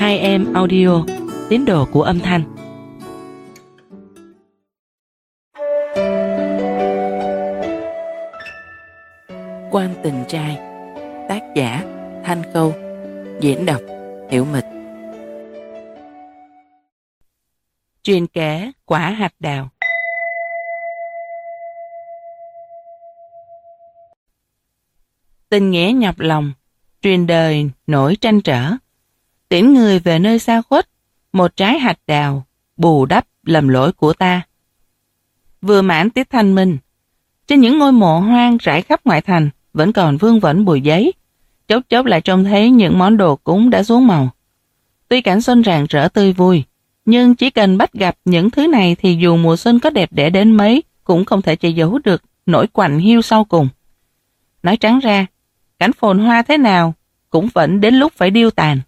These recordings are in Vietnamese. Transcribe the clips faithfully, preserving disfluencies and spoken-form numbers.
Hai em audio, tín đồ của âm thanh. Quan tình trai. Tác giả Thanh Câu. Diễn đọc Hiểu Mịch. Truyền kể quả hạch đào. Tình nghĩa nhọc lòng, truyền đời nổi tranh trở. Tiễn người về nơi xa khuất, một trái hạch đào bù đắp lầm lỗi của ta. Vừa mãn tiết thanh minh, trên những ngôi mộ hoang rải khắp ngoại thành vẫn còn vương vấn bụi giấy, chốc chốc lại trông thấy những món đồ cúng đã xuống màu. Tuy cảnh xuân rạng rỡ tươi vui, nhưng chỉ cần bắt gặp những thứ này thì dù mùa xuân có đẹp đẽ đến mấy cũng không thể che giấu được nỗi quạnh hiu sau cùng. Nói trắng ra, cảnh phồn hoa thế nào cũng vẫn đến lúc phải điêu tàn.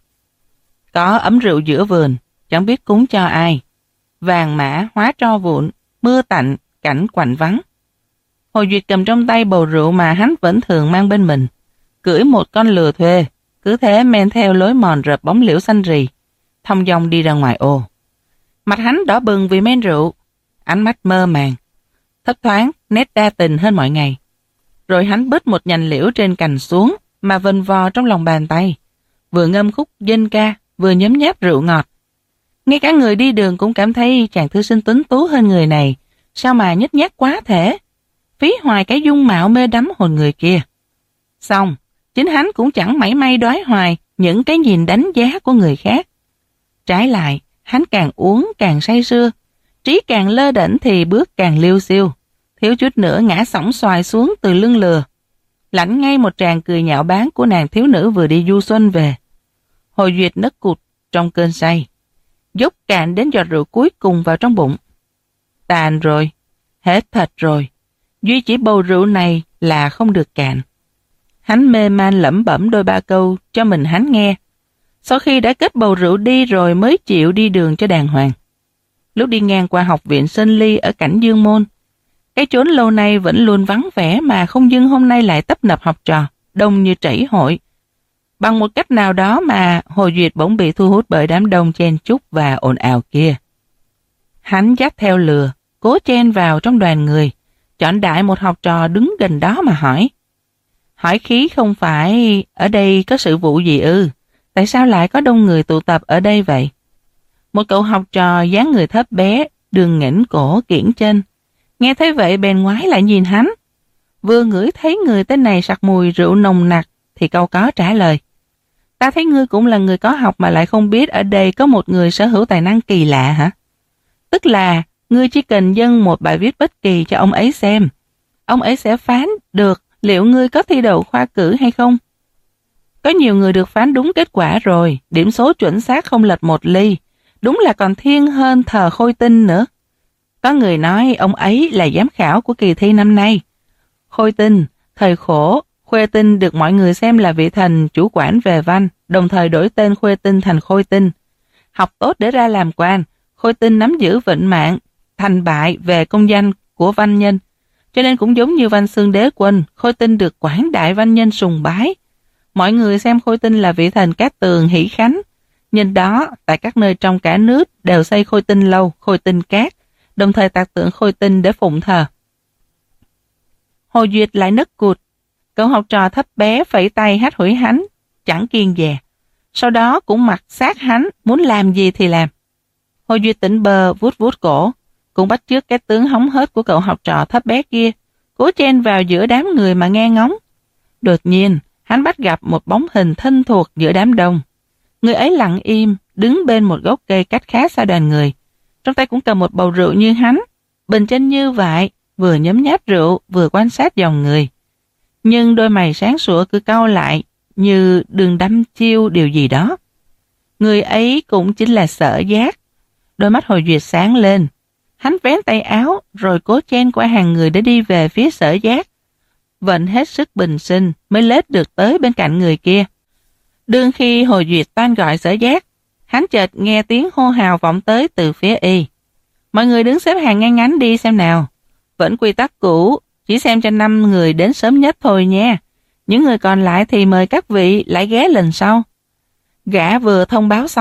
Có ấm rượu giữa vườn, chẳng biết cúng cho ai. Vàng mã hóa tro vụn, mưa tạnh, cảnh quạnh vắng. Hồ Duyệt cầm trong tay bầu rượu mà hắn vẫn thường mang bên mình, cưỡi một con lừa thuê, cứ thế men theo lối mòn rợp bóng liễu xanh rì, thong dong đi ra ngoài ô. Mặt hắn đỏ bừng vì men rượu, ánh mắt mơ màng, thấp thoáng nét đa tình hơn mọi ngày. Rồi hắn bứt một nhành liễu trên cành xuống mà vần vò trong lòng bàn tay, vừa ngâm khúc dân ca, vừa nhấm nháp rượu ngọt. Ngay cả người đi đường cũng cảm thấy chàng thư sinh tuấn tú hơn người này, sao mà nhếch nhác quá thể, phí hoài cái dung mạo mê đắm hồn người kia. Xong, chính hắn cũng chẳng mảy may đoái hoài những cái nhìn đánh giá của người khác. Trái lại, hắn càng uống càng say sưa, trí càng lơ đễnh thì bước càng liêu xiêu, thiếu chút nữa ngã xõng xoài xuống từ lưng lừa, lãnh ngay một tràng cười nhạo báng của nàng thiếu nữ vừa đi du xuân về. Hồ Duyệt nấc cụt trong cơn say, dốc cạn đến giọt rượu cuối cùng vào trong bụng. Tàn rồi, hết thật rồi, duy chỉ bầu rượu này là không được cạn. Hắn mê man lẩm bẩm đôi ba câu cho mình hắn nghe, sau khi đã cất bầu rượu đi rồi mới chịu đi đường cho đàng hoàng. Lúc đi ngang qua học viện Sơn Ly ở Cảnh Dương Môn, cái chốn lâu nay vẫn luôn vắng vẻ mà không dưng hôm nay lại tấp nập học trò, đông như trẩy hội. Bằng một cách nào đó mà Hồ Duyệt bỗng bị thu hút bởi đám đông chen chúc và ồn ào kia. Hắn dắt theo lừa, cố chen vào trong đoàn người, chọn đại một học trò đứng gần đó mà hỏi. Hỏi khí không phải ở đây có sự vụ gì ư? Tại sao lại có đông người tụ tập ở đây vậy? Một cậu học trò dáng người thấp bé, đường nghỉnh cổ kiễng chân. Nghe thấy vậy bèn ngoái lại nhìn hắn. Vừa ngửi thấy người tên này sặc mùi rượu nồng nặc thì câu có trả lời. Ta thấy ngươi cũng là người có học mà lại không biết ở đây có một người sở hữu tài năng kỳ lạ hả? Tức là ngươi chỉ cần dâng một bài viết bất kỳ cho ông ấy xem. Ông ấy sẽ phán được liệu ngươi có thi đậu khoa cử hay không. Có nhiều người được phán đúng kết quả rồi, điểm số chuẩn xác không lệch một ly. Đúng là còn thiên hơn thờ Khôi Tinh nữa. Có người nói ông ấy là giám khảo của kỳ thi năm nay. Khôi Tinh, thời khổ, Khuê Tinh được mọi người xem là vị thần chủ quản về văn, đồng thời đổi tên Khuê Tinh thành Khôi Tinh. Học tốt để ra làm quan, Khôi Tinh nắm giữ vận mạng, thành bại về công danh của văn nhân. Cho nên cũng giống như Văn Xương Đế Quân, Khôi Tinh được quảng đại văn nhân sùng bái. Mọi người xem Khôi Tinh là vị thần Cát Tường hỷ khánh. Nhân đó, tại các nơi trong cả nước đều xây Khôi Tinh lâu, Khôi Tinh cát, đồng thời tạc tượng Khôi Tinh để phụng thờ. Hồ Duyệt lại nấc cụt. Cậu học trò thấp bé phẩy tay hắt hủi hắn, chẳng kiêng dè. Sau đó cũng mặc sát hắn, muốn làm gì thì làm. Hồ Duyệt tỉnh bờ vuốt vuốt cổ, cũng bắt chước cái tướng hóng hớt của cậu học trò thấp bé kia, cố chen vào giữa đám người mà nghe ngóng. Đột nhiên, hắn bắt gặp một bóng hình thân thuộc giữa đám đông. Người ấy lặng im, đứng bên một gốc cây cách khá xa đoàn người. Trong tay cũng cầm một bầu rượu như hắn, bình chân như vậy, vừa nhấm nháp rượu, vừa quan sát dòng người. Nhưng đôi mày sáng sủa cứ cau lại, như đường đâm chiêu điều gì đó. Người ấy cũng chính là Sở Giác. Đôi mắt Hồ Duyệt sáng lên. Hắn vén tay áo, rồi cố chen qua hàng người để đi về phía Sở Giác. Vận hết sức bình sinh mới lết được tới bên cạnh người kia. Đương khi Hồ Duyệt toan gọi Sở Giác, hắn chợt nghe tiếng hô hào vọng tới từ phía y. Mọi người đứng xếp hàng ngay ngắn đi xem nào. Vẫn quy tắc cũ, chỉ xem cho năm người đến sớm nhất thôi nha. Những người còn lại thì mời các vị lại ghé lần sau. Gã vừa thông báo xong,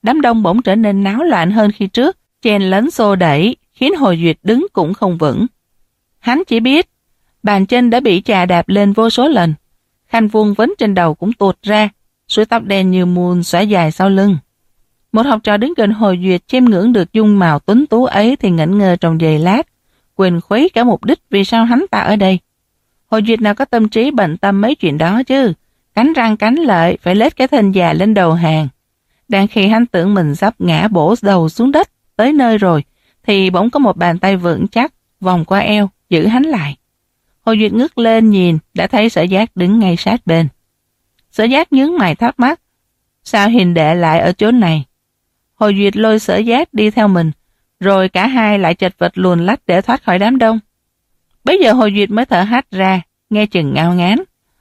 đám đông bỗng trở nên náo loạn hơn khi trước, chen lấn xô đẩy, khiến Hồ Duyệt đứng cũng không vững. Hắn chỉ biết, bàn chân đã bị chà đạp lên vô số lần, khăn vuông vấn trên đầu cũng tuột ra, suối tóc đen như muôn xõa dài sau lưng. Một học trò đứng gần Hồ Duyệt chiêm ngưỡng được dung mạo tuấn tú ấy thì ngẩn ngơ trong giây lát, quên khuấy cả mục đích vì sao hắn ta ở đây. Hồ Duyệt nào có tâm trí bận tâm mấy chuyện đó chứ, cắn răng cắn lợi phải lết cái thân già lên đầu hàng. Đang khi hắn tưởng mình sắp ngã bổ đầu xuống đất tới nơi rồi, thì bỗng có một bàn tay vững chắc vòng qua eo giữ hắn lại. Hồ Duyệt ngước lên nhìn, đã thấy Sở Giác đứng ngay sát bên. Sở Giác nhướng mày thắc mắc, sao Hiền đệ lại ở chỗ này? Hồ Duyệt lôi Sở Giác đi theo mình, rồi cả hai lại chật vật luồn lách để thoát khỏi đám đông. Bây giờ Hồ Duyệt mới thở hắt ra, nghe chừng ngao ngán.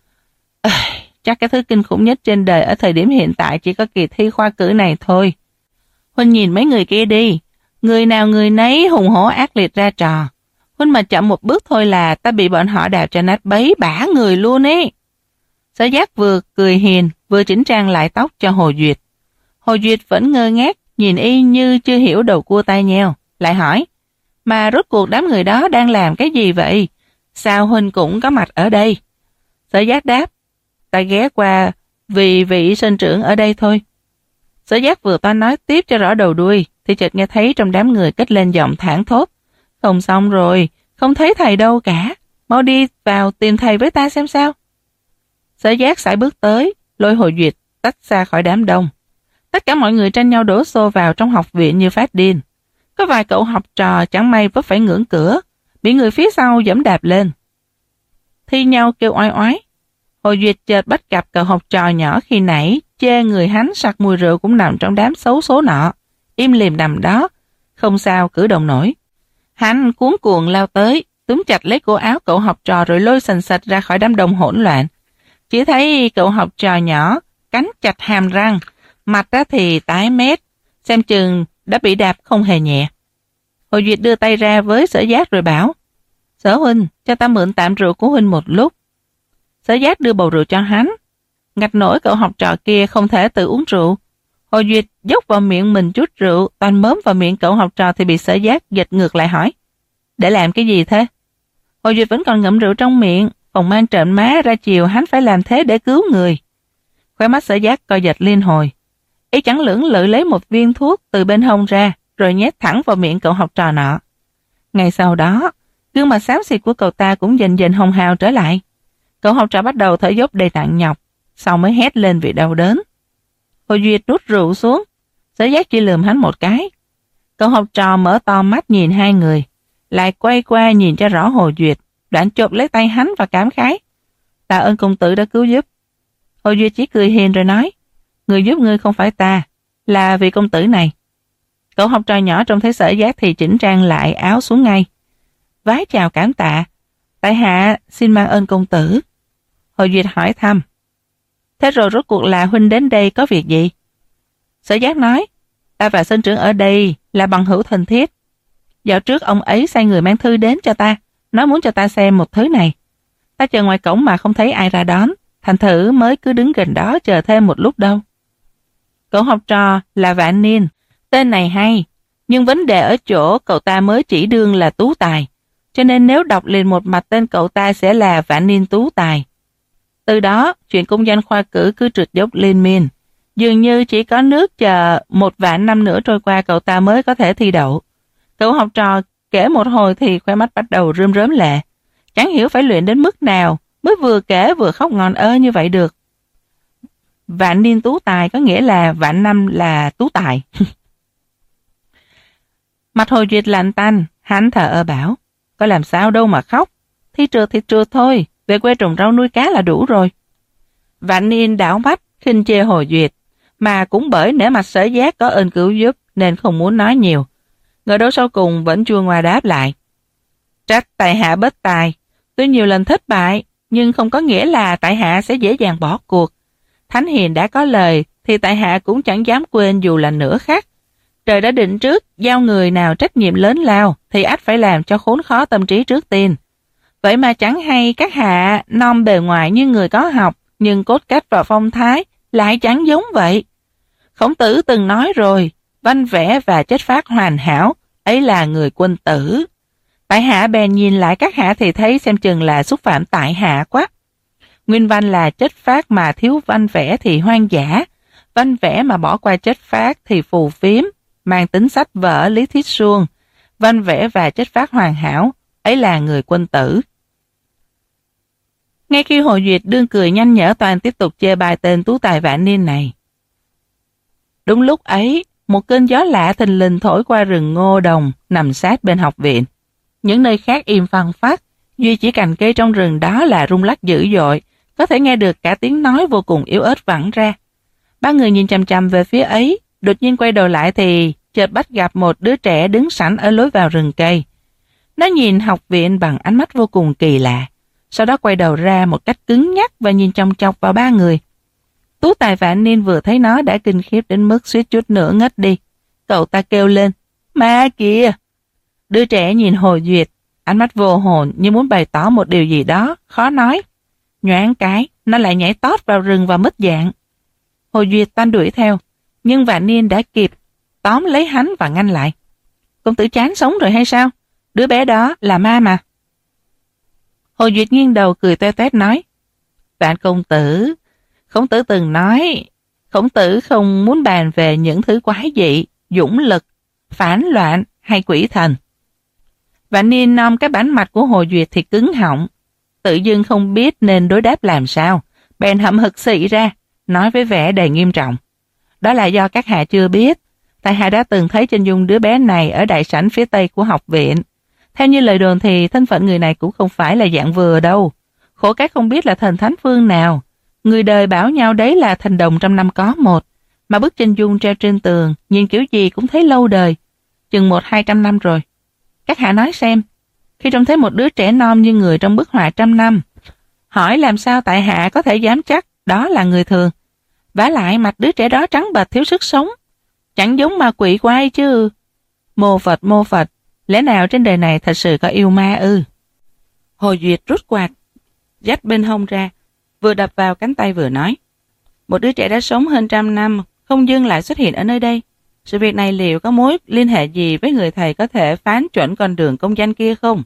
À, chắc cái thứ kinh khủng nhất trên đời ở thời điểm hiện tại chỉ có kỳ thi khoa cử này thôi. Huynh nhìn mấy người kia đi, người nào người nấy hùng hổ ác liệt ra trò. Huynh mà chậm một bước thôi là ta bị bọn họ đạp cho nát bấy bả người luôn ấy. Sở Giác vừa cười hiền, vừa chỉnh trang lại tóc cho Hồ Duyệt. Hồ Duyệt vẫn ngơ ngác, nhìn y như chưa hiểu đầu cua tai nheo, lại hỏi, mà rốt cuộc đám người đó đang làm cái gì vậy? Sao Huynh cũng có mặt ở đây? Sở Giác đáp, ta ghé qua vì vị sinh trưởng ở đây thôi. Sở Giác vừa toan nói tiếp cho rõ đầu đuôi, thì chợt nghe thấy trong đám người cất lên giọng thảng thốt, không xong rồi, không thấy thầy đâu cả, mau đi vào tìm thầy với ta xem sao. Sở Giác sải bước tới, lôi Hồ Duyệt tách xa khỏi đám đông. Tất cả mọi người tranh nhau đổ xô vào trong học viện như phát điên. Có vài cậu học trò chẳng may vấp phải ngưỡng cửa, bị người phía sau giẫm đạp lên. Thi nhau kêu oai oái. Hồ Duyệt chợt bắt gặp cậu học trò nhỏ khi nãy chê người hắn sặc mùi rượu cũng nằm trong đám xấu số nọ, im lìm nằm đó, không sao cử động nổi. Hắn cuống cuồng lao tới, túm chặt lấy cổ áo cậu học trò rồi lôi sành sạch ra khỏi đám đông hỗn loạn. Chỉ thấy cậu học trò nhỏ cắn chặt hàm răng, mặt ra thì tái mét, xem chừng đã bị đạp không hề nhẹ. Hồ Duyệt đưa tay ra với Sở Giác rồi bảo, Sở huynh, cho ta mượn tạm rượu của huynh một lúc. Sở Giác đưa bầu rượu cho hắn. Ngặt nổi cậu học trò kia không thể tự uống rượu. Hồ Duyệt dốc vào miệng mình chút rượu, toàn mớm vào miệng cậu học trò thì bị Sở Giác giật ngược lại hỏi, để làm cái gì thế? Hồ Duyệt vẫn còn ngậm rượu trong miệng, phòng mang trợn má ra chiều hắn phải làm thế để cứu người. Khóe mắt Sở Giác co giật liên hồi. Ý chẳng lưỡng lự lấy một viên thuốc từ bên hông ra, rồi nhét thẳng vào miệng cậu học trò nọ. Ngay sau đó, gương mặt xám xịt của cậu ta cũng dần dần hồng hào trở lại. Cậu học trò bắt đầu thở dốc đầy nặng nhọc, sau mới hét lên vì đau đớn. Hồ Duyệt rút rượu xuống, Sở Giác chỉ lườm hắn một cái. Cậu học trò mở to mắt nhìn hai người, lại quay qua nhìn cho rõ Hồ Duyệt, đoạn chộp lấy tay hắn và cảm khái. Tạ ơn công tử đã cứu giúp. Hồ Duyệt chỉ cười hiền rồi nói, người giúp ngươi không phải ta, là vị công tử này. Cậu học trò nhỏ trông thấy Sở Giác thì chỉnh trang lại áo xuống ngay. Vái chào cảm tạ, tại hạ xin mang ơn công tử. Hồ Duyệt hỏi thăm, thế rồi rốt cuộc là huynh đến đây có việc gì? Sở Giác nói, ta và sinh trưởng ở đây là bằng hữu thân thiết. Dạo trước ông ấy sai người mang thư đến cho ta, nói muốn cho ta xem một thứ này. Ta chờ ngoài cổng mà không thấy ai ra đón, thành thử mới cứ đứng gần đó chờ thêm một lúc đâu. Cậu học trò là Vạn Niên, tên này hay, nhưng vấn đề ở chỗ cậu ta mới chỉ đương là tú tài, cho nên nếu đọc liền một mạch tên cậu ta sẽ là Vạn Niên tú tài. Từ đó, chuyện công danh khoa cử cứ trượt dốc liên miên, dường như chỉ có nước chờ một vạn năm nữa trôi qua cậu ta mới có thể thi đậu. Cậu học trò kể một hồi thì khoe mắt bắt đầu rơm rớm lệ, chẳng hiểu phải luyện đến mức nào mới vừa kể vừa khóc ngon ơ như vậy được. Vạn niên tú tài có nghĩa là vạn năm là tú tài. Mặt Hồ Duyệt lạnh tanh, hắn thờ ơ bảo, có làm sao đâu mà khóc, thi trượt thì trượt thôi, về quê trồng rau nuôi cá là đủ rồi. Vạn niên đảo mắt khinh chê Hồ Duyệt, mà cũng bởi nể mặt Sở Giác có ơn cứu giúp nên không muốn nói nhiều. Ngờ đâu sau cùng vẫn chua ngoa đáp lại, trách tại hạ bất tài, tuy nhiều lần thất bại nhưng không có nghĩa là tại hạ sẽ dễ dàng bỏ cuộc. Thánh hiền đã có lời thì tại hạ cũng chẳng dám quên dù là nửa khắc. Trời đã định trước giao người nào trách nhiệm lớn lao thì ắt phải làm cho khốn khó tâm trí trước tiên. Vậy mà chẳng hay các hạ non bề ngoài như người có học, nhưng cốt cách và phong thái lại chẳng giống vậy. Khổng Tử từng nói rồi, văn vẽ và chất phác hoàn hảo, ấy là người quân tử. Tại hạ bèn nhìn lại các hạ thì thấy xem chừng là xúc phạm tại hạ quá. Nguyên văn là chất phác mà thiếu văn vẽ thì hoang dã, văn vẽ mà bỏ qua chất phác thì phù phiếm, mang tính sách vở lý thuyết suông. Văn vẽ và chất phác hoàn hảo, ấy là người quân tử. Ngay khi Hồ Duyệt đương cười nhanh nhở, Toàn tiếp tục chê bai tên tú tài vạn niên này. Đúng lúc ấy, một cơn gió lạ thình lình thổi qua rừng ngô đồng nằm sát bên học viện. Những nơi khác im phăng phắc, duy chỉ cành cây trong rừng đó là rung lắc dữ dội, có thể nghe được cả tiếng nói vô cùng yếu ớt vẳng ra. Ba người nhìn chằm chằm về phía ấy, đột nhiên quay đầu lại thì chợt bắt gặp một đứa trẻ đứng sẵn ở lối vào rừng cây. Nó nhìn học viện bằng ánh mắt vô cùng kỳ lạ, sau đó quay đầu ra một cách cứng nhắc và nhìn chòng chọc vào ba người. Tú tài vạn niên vừa thấy nó đã kinh khiếp đến mức suýt chút nữa ngất đi. Cậu ta kêu lên, ma kìa! Đứa trẻ nhìn Hồ Duyệt, ánh mắt vô hồn như muốn bày tỏ một điều gì đó, khó nói. Nhoáng cái, nó lại nhảy tót vào rừng và mất dạng. Hồ Duyệt toan đuổi theo, nhưng vạn niên đã kịp, tóm lấy hắn và ngăn lại. Công tử chán sống rồi hay sao? Đứa bé đó là ma mà. Hồ Duyệt nghiêng đầu cười toe toét nói, Vạn công tử, Khổng Tử từng nói, Khổng Tử không muốn bàn về những thứ quái dị, dũng lực, phản loạn hay quỷ thần. Vạn niên nom cái bản mặt của Hồ Duyệt thì cứng họng, tự dưng không biết nên đối đáp làm sao, bèn hậm hực xị ra, nói với vẻ đầy nghiêm trọng. Đó là do các hạ chưa biết, tại hạ đã từng thấy chân dung đứa bé này ở đại sảnh phía tây của học viện. Theo như lời đồn thì thân phận người này cũng không phải là dạng vừa đâu, khổ cái không biết là thần thánh phương nào. Người đời bảo nhau đấy là thành đồng trăm năm có một, mà bức chân dung treo trên tường, nhìn kiểu gì cũng thấy lâu đời, chừng một hai trăm năm rồi. Các hạ nói xem, khi trông thấy một đứa trẻ non như người trong bức họa trăm năm, hỏi làm sao tại hạ có thể dám chắc đó là người thường. Vả lại mặt đứa trẻ đó trắng bệch thiếu sức sống, chẳng giống ma quỷ quái chứ. Mô Phật mô Phật, lẽ nào trên đời này thật sự có yêu ma ư? Hồ Duyệt rút quạt dách bên hông ra, vừa đập vào cánh tay vừa nói, một đứa trẻ đã sống hơn trăm năm, không dưng lại xuất hiện ở nơi đây. Sự việc này liệu có mối liên hệ gì với người thầy có thể phán chuẩn con đường công danh kia không?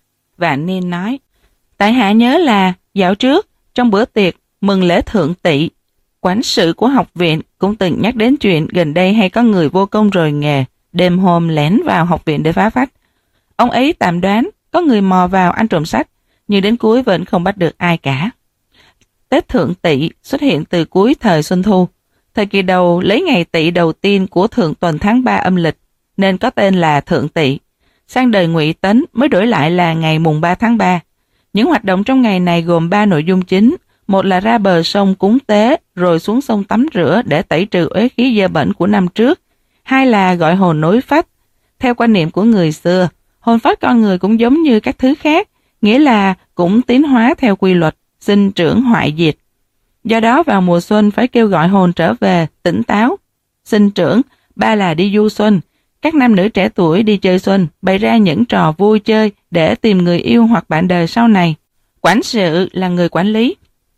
Vạn niên nói, tại hạ nhớ là dạo trước, trong bữa tiệc mừng lễ thượng tỵ, quản sự của học viện cũng từng nhắc đến chuyện gần đây hay có người vô công rồi nghề, đêm hôm lén vào học viện để phá phách. Ông ấy tạm đoán có người mò vào ăn trộm sách, nhưng đến cuối vẫn không bắt được ai cả. Tết Thượng Tỵ xuất hiện từ cuối thời Xuân Thu. Thời kỳ đầu lấy ngày Tỵ đầu tiên của thượng tuần tháng ba âm lịch, nên có tên là Thượng Tỵ. Sang đời Ngụy Tấn mới đổi lại là ngày mùng ba tháng ba. Những hoạt động trong ngày này gồm ba nội dung chính. Một là ra bờ sông cúng tế, rồi xuống sông tắm rửa để tẩy trừ uế khí dơ bẩn của năm trước. Hai là gọi hồn nối phách. Theo quan niệm của người xưa, hồn phách con người cũng giống như các thứ khác, nghĩa là cũng tiến hóa theo quy luật sinh trưởng hoại diệt. Do đó vào mùa xuân phải kêu gọi hồn trở về tỉnh táo, sinh trưởng. Ba là đi du xuân, các nam nữ trẻ tuổi đi chơi xuân, bày ra những trò vui chơi để tìm người yêu hoặc bạn đời sau này. Quản sự là người quản lý.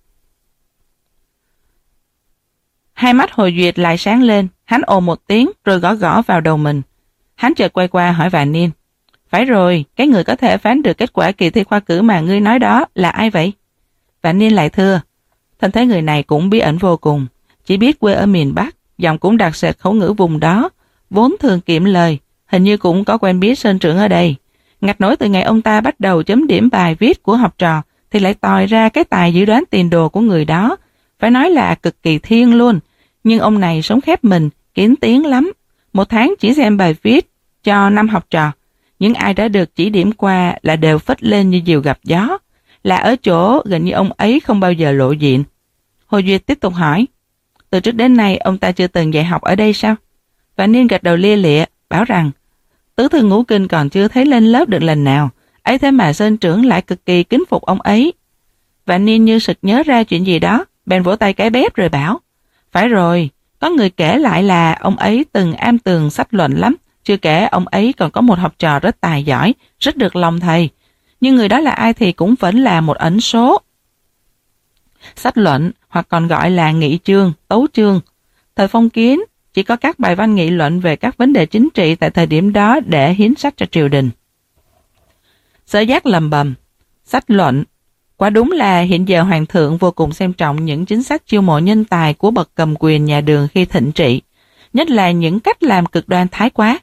Hai mắt Hồ Duyệt lại sáng lên, hắn ồ một tiếng rồi gõ gõ vào đầu mình. Hắn chợt quay qua hỏi Vạn Niên, phải rồi, cái người có thể phán được kết quả kỳ thi khoa cử mà ngươi nói đó là ai vậy? Vạn Niên lại thưa, thân thấy người này cũng bí ẩn vô cùng, chỉ biết quê ở miền Bắc, giọng cũng đặc sệt khẩu ngữ vùng đó, vốn thường kiệm lời, hình như cũng có quen biết sơn trưởng ở đây. Ngặt nổi từ ngày ông ta bắt đầu chấm điểm bài viết của học trò thì lại tòi ra cái tài dự đoán tiền đồ của người đó, phải nói là cực kỳ thiên luôn. Nhưng ông này sống khép mình, kín tiếng lắm, một tháng chỉ xem bài viết cho năm học trò. Những ai đã được chỉ điểm qua là đều phất lên như diều gặp gió, là ở chỗ gần như ông ấy không bao giờ lộ diện. Hồ Duyệt tiếp tục hỏi, từ trước đến nay ông ta chưa từng dạy học ở đây sao? Vạn Niên gật đầu lia lịa, bảo rằng tứ thư ngũ kinh còn chưa thấy lên lớp được lần nào, ấy thế mà sơn trưởng lại cực kỳ kính phục ông ấy. Vạn Niên như sực nhớ ra chuyện gì đó, bèn vỗ tay cái bếp rồi bảo, phải rồi, có người kể lại là ông ấy từng am tường sách luận lắm, chưa kể ông ấy còn có một học trò rất tài giỏi, rất được lòng thầy. Nhưng người đó là ai thì cũng vẫn là một ẩn số. Sách luận, hoặc còn gọi là nghị chương, tấu chương. Thời phong kiến, chỉ có các bài văn nghị luận về các vấn đề chính trị tại thời điểm đó để hiến sách cho triều đình. Sở Giác lầm bầm, sách luận. Quả đúng là hiện giờ hoàng thượng vô cùng xem trọng những chính sách chiêu mộ nhân tài của bậc cầm quyền nhà Đường khi thịnh trị, nhất là những cách làm cực đoan thái quá.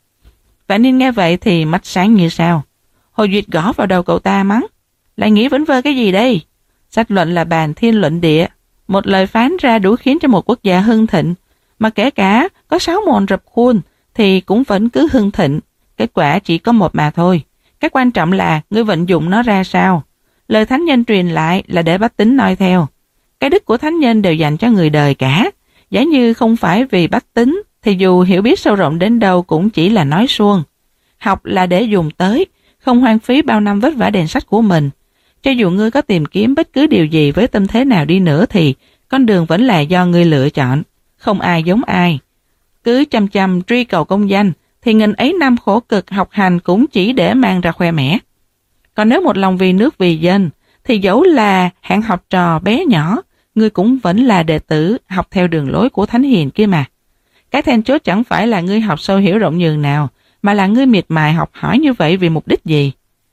Vạn Niên nghe vậy thì mắt sáng như sao. Hồ Duyệt gõ vào đầu cậu ta mắng, lại nghĩ vẩn vơ cái gì đây? Sách luận là bàn thiên luận địa, một lời phán ra đủ khiến cho một quốc gia hưng thịnh, mà kể cả có sáu môn rập khuôn thì cũng vẫn cứ hưng thịnh. Kết quả chỉ có một mà thôi. Cái quan trọng là ngươi vận dụng nó ra sao. Lời thánh nhân truyền lại là để bách tính noi theo. Cái đức của thánh nhân đều dành cho người đời cả. Giả như không phải vì bách tính thì dù hiểu biết sâu rộng đến đâu cũng chỉ là nói suông. Học là để dùng tới, không hoang phí bao năm vất vả đèn sách của mình. Cho dù ngươi có tìm kiếm bất cứ điều gì với tâm thế nào đi nữa thì con đường vẫn là do ngươi lựa chọn. Không ai giống ai. Cứ chăm chăm truy cầu công danh thì nghìn ấy năm khổ cực học hành cũng chỉ để mang ra khoe mẽ. Còn nếu một lòng vì nước vì dân thì dẫu là hạng học trò bé nhỏ, ngươi cũng vẫn là đệ tử học theo đường lối của thánh hiền kia mà. Cái then chốt chẳng phải là ngươi học sâu hiểu rộng nhường nào, mà là ngươi miệt mài học hỏi như vậy vì mục đích gì.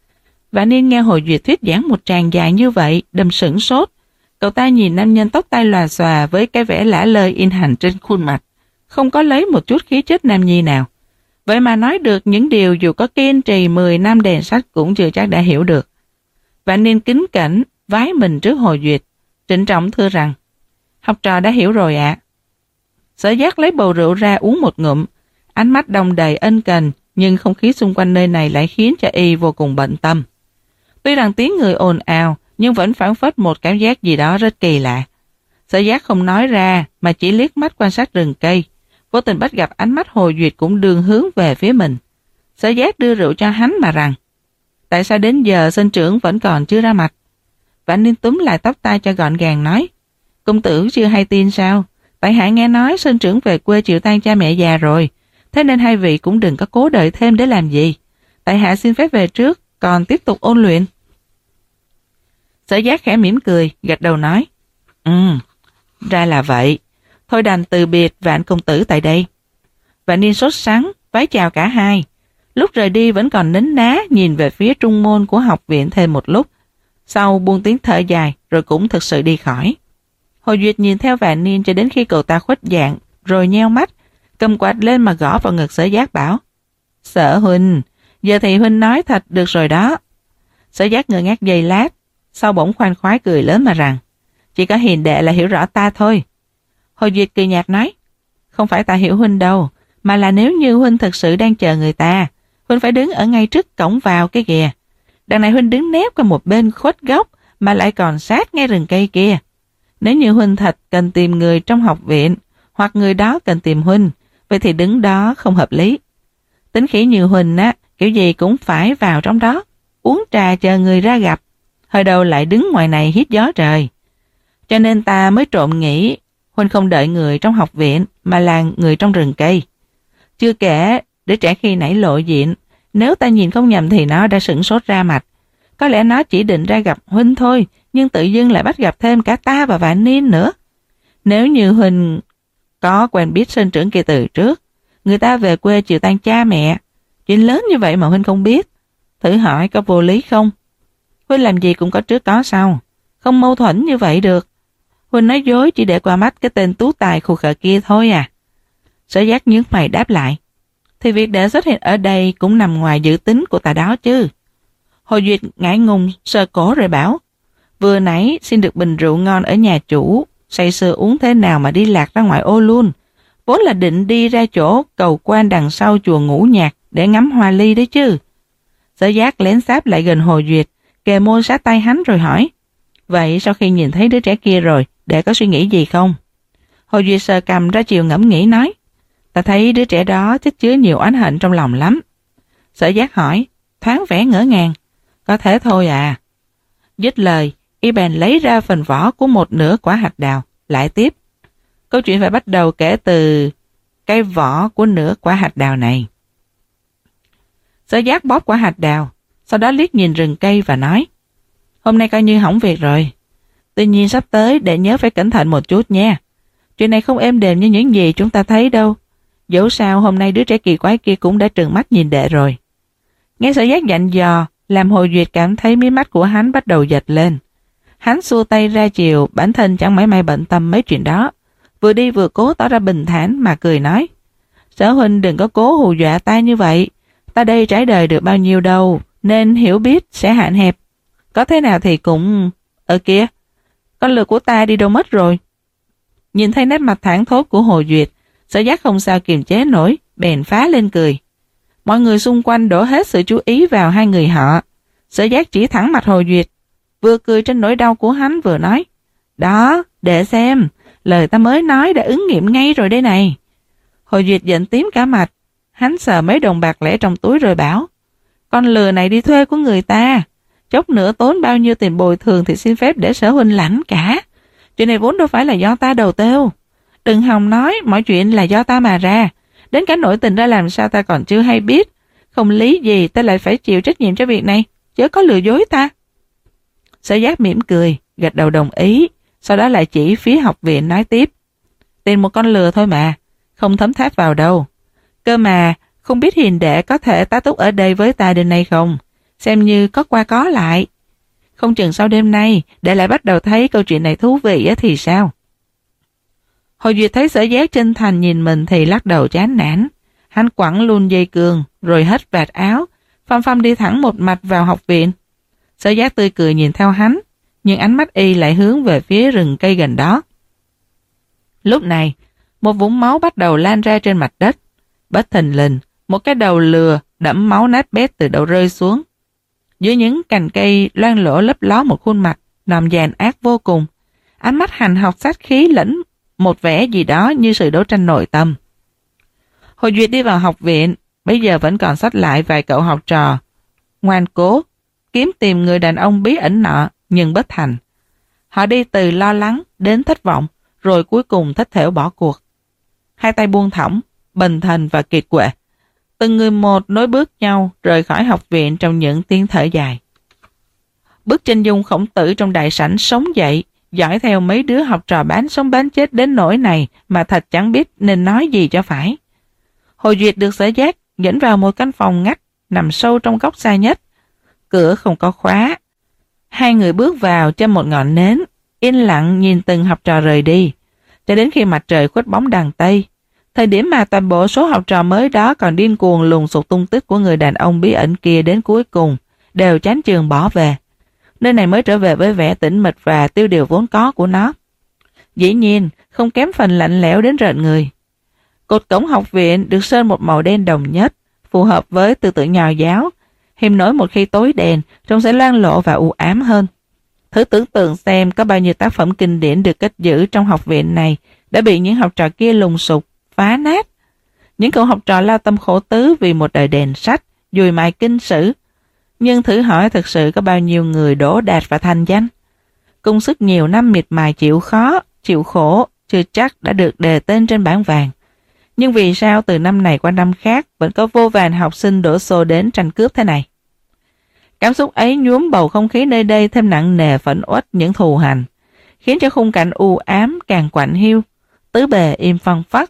Vạn Niên nghe Hồ Duyệt thuyết giảng một tràng dài như vậy, đâm sửng sốt. Cậu ta nhìn nam nhân tóc tai lòa xòa với cái vẻ lả lơi in hành trên khuôn mặt, không có lấy một chút khí chất nam nhi nào. Vậy mà nói được những điều dù có kiên trì mười năm đèn sách cũng chưa chắc đã hiểu được. Vạn Niên kính cẩn, vái mình trước Hồ Duyệt, trịnh trọng thưa rằng, học trò đã hiểu rồi ạ. Sở Giác lấy bầu rượu ra uống một ngụm, ánh mắt đong đầy ân cần, nhưng không khí xung quanh nơi này lại khiến cho y vô cùng bận tâm. Tuy rằng tiếng người ồn ào, nhưng vẫn phảng phất một cảm giác gì đó rất kỳ lạ. Sở Giác không nói ra, mà chỉ liếc mắt quan sát rừng cây, vô tình bắt gặp ánh mắt Hồ Duyệt cũng đường hướng về phía mình. Sở Giác đưa rượu cho hắn mà rằng, tại sao đến giờ sinh trưởng vẫn còn chưa ra mặt? Vạn Niên túm lại tóc tai cho gọn gàng nói, công tử chưa hay tin sao? Tại hạ nghe nói sinh trưởng về quê chịu tang cha mẹ già rồi, thế nên hai vị cũng đừng có cố đợi thêm để làm gì. Tại hạ xin phép về trước, còn tiếp tục ôn luyện. Sở Giác khẽ mỉm cười, gật đầu nói, Ừ, ra là vậy. Thôi đành từ biệt Vạn công tử tại đây. Vạn Niên sốt sắng, vái chào cả hai. Lúc rời đi vẫn còn nín ná nhìn về phía trung môn của học viện thêm một lúc. Sau buông tiếng thở dài rồi cũng thực sự đi khỏi. Hồ Duyệt nhìn theo Vạn Niên cho đến khi cậu ta khuếch dạng, rồi nheo mắt, cầm quạt lên mà gõ vào ngực Sở Giác bảo, Sở huynh, giờ thì huynh nói thật được rồi đó. Sở Giác ngơ ngác giây lát, sau bỗng khoan khoái cười lớn mà rằng, chỉ có hiền đệ là hiểu rõ ta thôi. Hồ Duyệt cười nhạt nói, không phải ta hiểu huynh đâu, mà là nếu như huynh thực sự đang chờ người ta, huynh phải đứng ở ngay trước cổng vào cái kìa. Đằng này huynh đứng nép qua một bên khuất góc mà lại còn sát ngay rừng cây kia. Nếu như huynh thật cần tìm người trong học viện, hoặc người đó cần tìm huynh, vậy thì đứng đó không hợp lý. Tính khí như huynh á, kiểu gì cũng phải vào trong đó, uống trà chờ người ra gặp, hồi đầu lại đứng ngoài này hít gió trời. Cho nên ta mới trộm nghĩ huynh không đợi người trong học viện mà là người trong rừng cây. Chưa kể, đứa trẻ khi nãy lộ diện, nếu ta nhìn không nhầm thì nó đã sửng sốt ra mặt. Có lẽ nó chỉ định ra gặp huynh thôi, nhưng tự dưng lại bắt gặp thêm cả ta và Vạn Niên nữa. Nếu như huynh có quen biết sinh trưởng kia từ trước, người ta về quê chịu tang cha mẹ, chuyện lớn như vậy mà huynh không biết, thử hỏi có vô lý không? Huynh làm gì cũng có trước có sau, không mâu thuẫn như vậy được. Huynh nói dối chỉ để qua mắt cái tên tú tài khù khờ kia thôi à? Sở Giác nhướng mày đáp lại, thì việc để xuất hiện ở đây cũng nằm ngoài dự tính của ta đó chứ. Hồ Duyệt ngại ngùng sờ cổ rồi bảo, vừa nãy xin được bình rượu ngon ở nhà chủ, say sưa uống thế nào mà đi lạc ra ngoài ô luôn. Vốn là định đi ra chỗ cầu quan đằng sau chùa Ngũ Nhạc để ngắm hoa ly đấy chứ. Sở Giác lén sáp lại gần Hồ Duyệt, kề môi sát tay hắn rồi hỏi, vậy sau khi nhìn thấy đứa trẻ kia rồi, để có suy nghĩ gì không? Hồ Duyệt sờ cầm ra chiều ngẫm nghĩ nói, ta thấy đứa trẻ đó chất chứa nhiều oán hận trong lòng lắm. Sở Giác hỏi, thoáng vẻ ngỡ ngàng, có thế thôi à? Dứt lời, y bèn lấy ra phần vỏ của một nửa quả hạch đào, lại tiếp. Câu chuyện phải bắt đầu kể từ cái vỏ của nửa quả hạch đào này. Sở Giác bóp quả hạch đào, sau đó liếc nhìn rừng cây và nói, hôm nay coi như hỏng việc rồi. Tuy nhiên sắp tới để nhớ phải cẩn thận một chút nha. Chuyện này không êm đềm như những gì chúng ta thấy đâu. Dẫu sao hôm nay đứa trẻ kỳ quái kia cũng đã trừng mắt nhìn đệ rồi. Nghe Sở Giác dặn dò, làm Hồ Duyệt cảm thấy mí mắt của hắn bắt đầu giật lên. Hắn xua tay ra chiều, bản thân chẳng mảy may bận tâm mấy chuyện đó. Vừa đi vừa cố tỏ ra bình thản mà cười nói. Sở huynh đừng có cố hù dọa ta như vậy. Ta đây trải đời được bao nhiêu đâu, nên hiểu biết sẽ hạn hẹp. Có thế nào thì cũng... Ở kia, con lừa của ta đi đâu mất rồi? Nhìn thấy nét mặt thẳng thốt của Hồ Duyệt, Sở Giác không sao kiềm chế nổi, bèn phá lên cười. Mọi người xung quanh đổ hết sự chú ý vào hai người họ. Sở Giác chỉ thẳng mặt Hồ Duyệt, vừa cười trên nỗi đau của hắn vừa nói. Đó, để xem, lời ta mới nói đã ứng nghiệm ngay rồi đây này. Hồ Duyệt giận tím cả mặt, hắn sờ mấy đồng bạc lẻ trong túi rồi bảo. Con lừa này đi thuê của người ta, chốc nữa tốn bao nhiêu tiền bồi thường thì xin phép để Sở huynh lãnh cả. Chuyện này vốn đâu phải là do ta đầu têu. Đừng hòng nói mọi chuyện là do ta mà ra. Đến cả nội tình ra làm sao ta còn chưa hay biết. Không lý gì ta lại phải chịu trách nhiệm cho việc này, chớ có lừa dối ta. Sở Giác mỉm cười, gật đầu đồng ý, sau đó lại chỉ phía học viện nói tiếp. Tiền một con lừa thôi mà, không thấm tháp vào đâu. Cơ mà, không biết hiền đệ có thể tá túc ở đây với ta đêm nay không? Xem như có qua có lại. Không chừng sau đêm nay, đệ lại bắt đầu thấy câu chuyện này thú vị thì sao? Hồ Duyệt thấy Sở Giác chân thành nhìn mình thì lắc đầu chán nản. Hắn quẳng luôn dây cương, rồi hất vạt áo, phăm phăm đi thẳng một mạch vào học viện. Sở Giác tươi cười nhìn theo hắn, nhưng ánh mắt y lại hướng về phía rừng cây gần đó. Lúc này, một vũng máu bắt đầu lan ra trên mặt đất. Bất thình lình, một cái đầu lừa đẫm máu nát bét từ đâu rơi xuống. Dưới những cành cây loang lỗ lấp ló một khuôn mặt, nằm dàn ác vô cùng. Ánh mắt hành học sát khí lẫn một vẻ gì đó như sự đấu tranh nội tâm. Hồ Duyệt đi vào học viện, bây giờ vẫn còn sót lại vài cậu học trò. Ngoan cố, kiếm tìm người đàn ông bí ẩn nọ, nhưng bất thành. Họ đi từ lo lắng đến thất vọng, rồi cuối cùng thất thểu bỏ cuộc. Hai tay buông thõng, bần thần và kiệt quệ. Từng người một nối bước nhau rời khỏi học viện trong những tiếng thở dài. Bước chân dung Khổng Tử trong đại sảnh sống dậy, dõi theo mấy đứa học trò bán sống bán chết đến nỗi này mà thật chẳng biết nên nói gì cho phải. Hồ Duyệt được Sở Giác dẫn vào một căn phòng ngách nằm sâu trong góc xa nhất. Cửa không có khóa. Hai người bước vào châm một ngọn nến, yên lặng nhìn từng học trò rời đi, cho đến khi mặt trời khuất bóng đằng Tây. Thời điểm mà toàn bộ số học trò mới đó còn điên cuồng lùng sục tung tích của người đàn ông bí ẩn kia đến cuối cùng, đều chán chường bỏ về. Nơi này mới trở về với vẻ tĩnh mịch và tiêu điều vốn có của nó. Dĩ nhiên, không kém phần lạnh lẽo đến rợn người. Cột cổng học viện được sơn một màu đen đồng nhất, phù hợp với tư tưởng nho giáo. Hiềm nổi một khi tối đèn, trông sẽ loang lộ và u ám hơn. Thử tưởng tượng xem có bao nhiêu tác phẩm kinh điển được cất giữ trong học viện này đã bị những học trò kia lùng sục, phá nát. Những cậu học trò lao tâm khổ tứ vì một đời đèn sách, dùi mài kinh sử. Nhưng thử hỏi thực sự có bao nhiêu người đỗ đạt và thành danh? Công sức nhiều năm miệt mài chịu khó, chịu khổ, chưa chắc đã được đề tên trên bảng vàng. Nhưng vì sao từ năm này qua năm khác vẫn có vô vàn học sinh đổ xô đến tranh cướp thế này? Cảm xúc ấy nhuốm bầu không khí nơi đây thêm nặng nề phẫn uất những thù hằn, khiến cho khung cảnh u ám càng quạnh hiu, tứ bề im phăng phắc.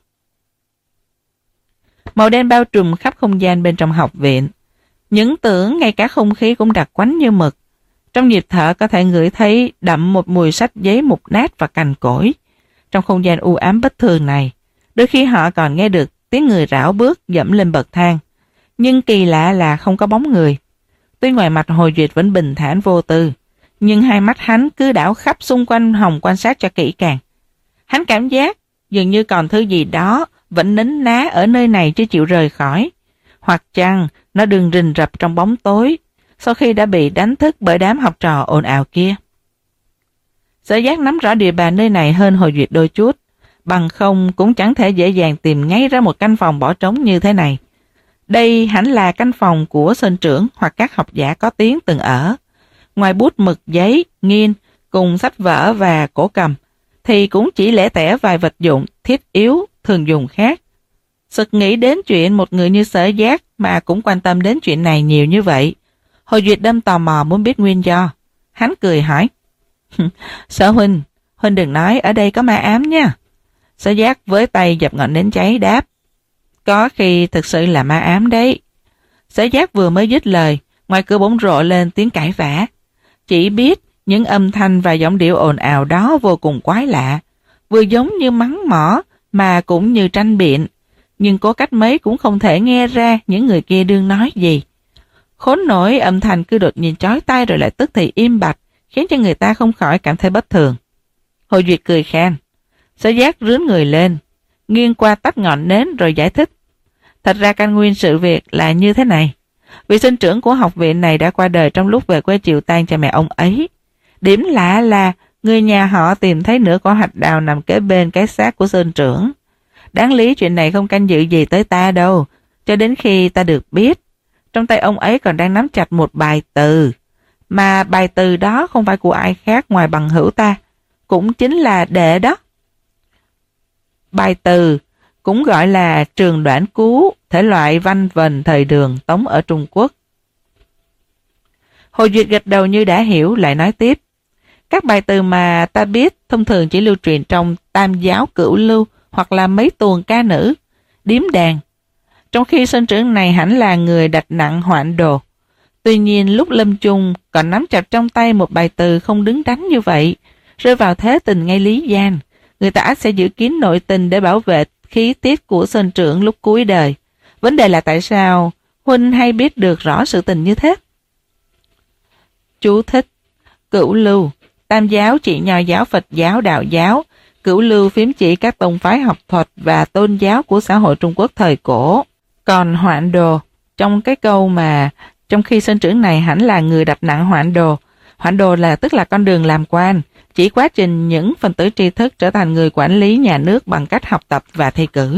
Màu đen bao trùm khắp không gian bên trong học viện. Những tưởng ngay cả không khí cũng đặc quánh như mực. Trong nhịp thở có thể ngửi thấy đậm một mùi sách giấy mục nát và cành cỗi. Trong không gian u ám bất thường này, đôi khi họ còn nghe được tiếng người rảo bước dẫm lên bậc thang. Nhưng kỳ lạ là không có bóng người. Tuy ngoài mặt Hồ Duyệt vẫn bình thản vô tư, nhưng hai mắt hắn cứ đảo khắp xung quanh hồng quan sát cho kỹ càng. Hắn cảm giác dường như còn thứ gì đó vẫn nín ná ở nơi này chưa chịu rời khỏi. Hoặc chăng nó đừng rình rập trong bóng tối sau khi đã bị đánh thức bởi đám học trò ồn ào kia. Sở Giác nắm rõ địa bàn nơi này hơn Hồ Duyệt đôi chút, bằng không cũng chẳng thể dễ dàng tìm ngay ra một căn phòng bỏ trống như thế này. Đây hẳn là căn phòng của sơn trưởng hoặc các học giả có tiếng từng ở. Ngoài bút mực giấy, nghiên, cùng sách vở và cổ cầm, thì cũng chỉ lẻ tẻ vài vật dụng thiết yếu thường dùng khác. Sực nghĩ đến chuyện một người như Sở Giác mà cũng quan tâm đến chuyện này nhiều như vậy. Hồ Duyệt đâm tò mò muốn biết nguyên do. Hắn cười hỏi. Sở huynh, huynh đừng nói ở đây có ma ám nha. Sở Giác với tay dập ngọn nến cháy đáp. Có khi thực sự là ma ám đấy. Sở Giác vừa mới dứt lời, ngoài cửa bỗng rộ lên tiếng cãi vã. Chỉ biết những âm thanh và giọng điệu ồn ào đó vô cùng quái lạ, vừa giống như mắng mỏ mà cũng như tranh biện, nhưng cố cách mấy cũng không thể nghe ra những người kia đương nói gì. Khốn nổi âm thanh cứ đột nhiên chói tai rồi lại tức thì im bặt, khiến cho người ta không khỏi cảm thấy bất thường. Hồ Duyệt cười khan. Sở Giác rướn người lên, nghiêng qua tắt ngọn nến rồi giải thích. Thật ra căn nguyên sự việc là như thế này. Vị sinh trưởng của học viện này đã qua đời trong lúc về quê chịu tang cho mẹ ông ấy. Điểm lạ là người nhà họ tìm thấy nửa quả hạch đào nằm kế bên cái xác của sinh trưởng. Đáng lý chuyện này không canh dự gì tới ta đâu, cho đến khi ta được biết trong tay ông ấy còn đang nắm chặt một bài từ, mà bài từ đó không phải của ai khác ngoài bằng hữu ta, cũng chính là đệ đó. Bài từ cũng gọi là trường đoản cú, thể loại văn vần thời Đường Tống ở Trung Quốc. Hồ Duyệt gật đầu như đã hiểu, lại nói tiếp. Các bài từ mà ta biết thông thường chỉ lưu truyền trong tam giáo cửu lưu hoặc là mấy tuồng ca nữ, điếm đàn. Trong khi sinh trưởng này hẳn là người đặt nặng hoạn đồ. Tuy nhiên lúc lâm chung còn nắm chặt trong tay một bài từ không đứng đắn như vậy, rơi vào thế tình ngay lý gian, người ta sẽ giữ kín nội tình để bảo vệ khí tiết của sinh trưởng lúc cuối đời. Vấn đề là tại sao huynh hay biết được rõ sự tình như thế? Chú thích. Cửu lưu, tam giáo chỉ nho giáo, Phật giáo, đạo giáo. Cửu lưu phím chỉ các tông phái học thuật và tôn giáo của xã hội Trung Quốc thời cổ. Còn hoạn đồ, trong cái câu mà trong khi sinh trưởng này hẳn là người đặt nặng hoạn đồ. Hoạn đồ là tức là con đường làm quan, chỉ quá trình những phần tử tri thức trở thành người quản lý nhà nước bằng cách học tập và thi cử.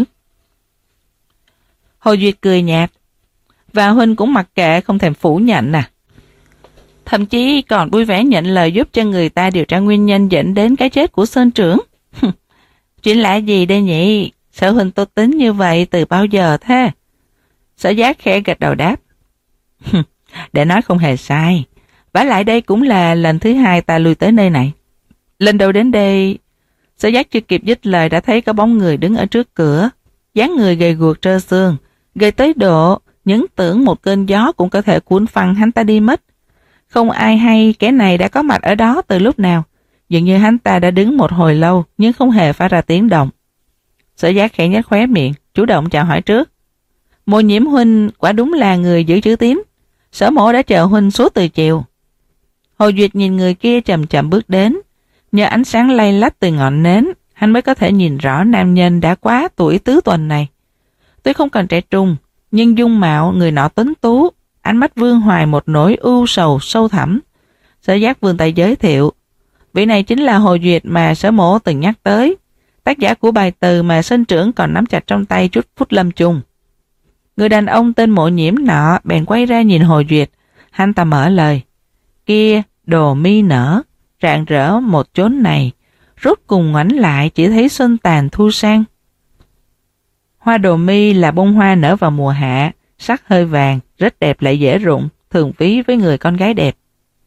Hồ Duyệt cười nhạt. Và huynh cũng mặc kệ, không thèm phủ nhận à? Thậm chí còn vui vẻ nhận lời giúp cho người ta điều tra nguyên nhân dẫn đến cái chết của Sơn trưởng. Chuyện lạ gì đây nhỉ? Sở huynh tốt tính như vậy từ bao giờ thế? Sở Giác khẽ gật đầu đáp. Để nói không hề sai. Vả lại đây cũng là lần thứ hai ta lui tới nơi này. Lần đầu đến đây, Sở Giác chưa kịp dứt lời đã thấy có bóng người đứng ở trước cửa. Dáng người gầy guộc trơ xương, gầy tới độ những tưởng một cơn gió cũng có thể cuốn phăng hắn ta đi mất. Không ai hay kẻ này đã có mặt ở đó từ lúc nào. Dường như hắn ta đã đứng một hồi lâu nhưng không hề phát ra tiếng động. Sở Giác khẽ nhếch khóe miệng, chủ động chào hỏi trước. Mộ Nhiễm huynh quả đúng là người giữ chữ tín. Sở mộ đã chờ huynh suốt từ chiều. Hồ Duyệt nhìn người kia chậm chậm bước đến. Nhờ ánh sáng lay lách từ ngọn nến, hắn mới có thể nhìn rõ nam nhân đã quá tuổi tứ tuần này. Tuy không còn trẻ trung, nhưng dung mạo người nọ tuấn tú, ánh mắt vương hoài một nỗi ưu sầu sâu thẳm. Sở Giác vươn tay giới thiệu. Vị này chính là Hồ Duyệt mà Sở mộ từng nhắc tới, tác giả của bài từ mà sinh trưởng còn nắm chặt trong tay chút phút lâm chung. Người đàn ông tên Mộ Nhiễm nọ bèn quay ra nhìn Hồ Duyệt. Hắn ta mở lời. Kia, đồ mi nở, rạng rỡ một chốn này, rốt cùng ngoảnh lại chỉ thấy xuân tàn thu sang. Hoa đồ mi là bông hoa nở vào mùa hạ, sắc hơi vàng, rất đẹp lại dễ rụng, thường ví với người con gái đẹp.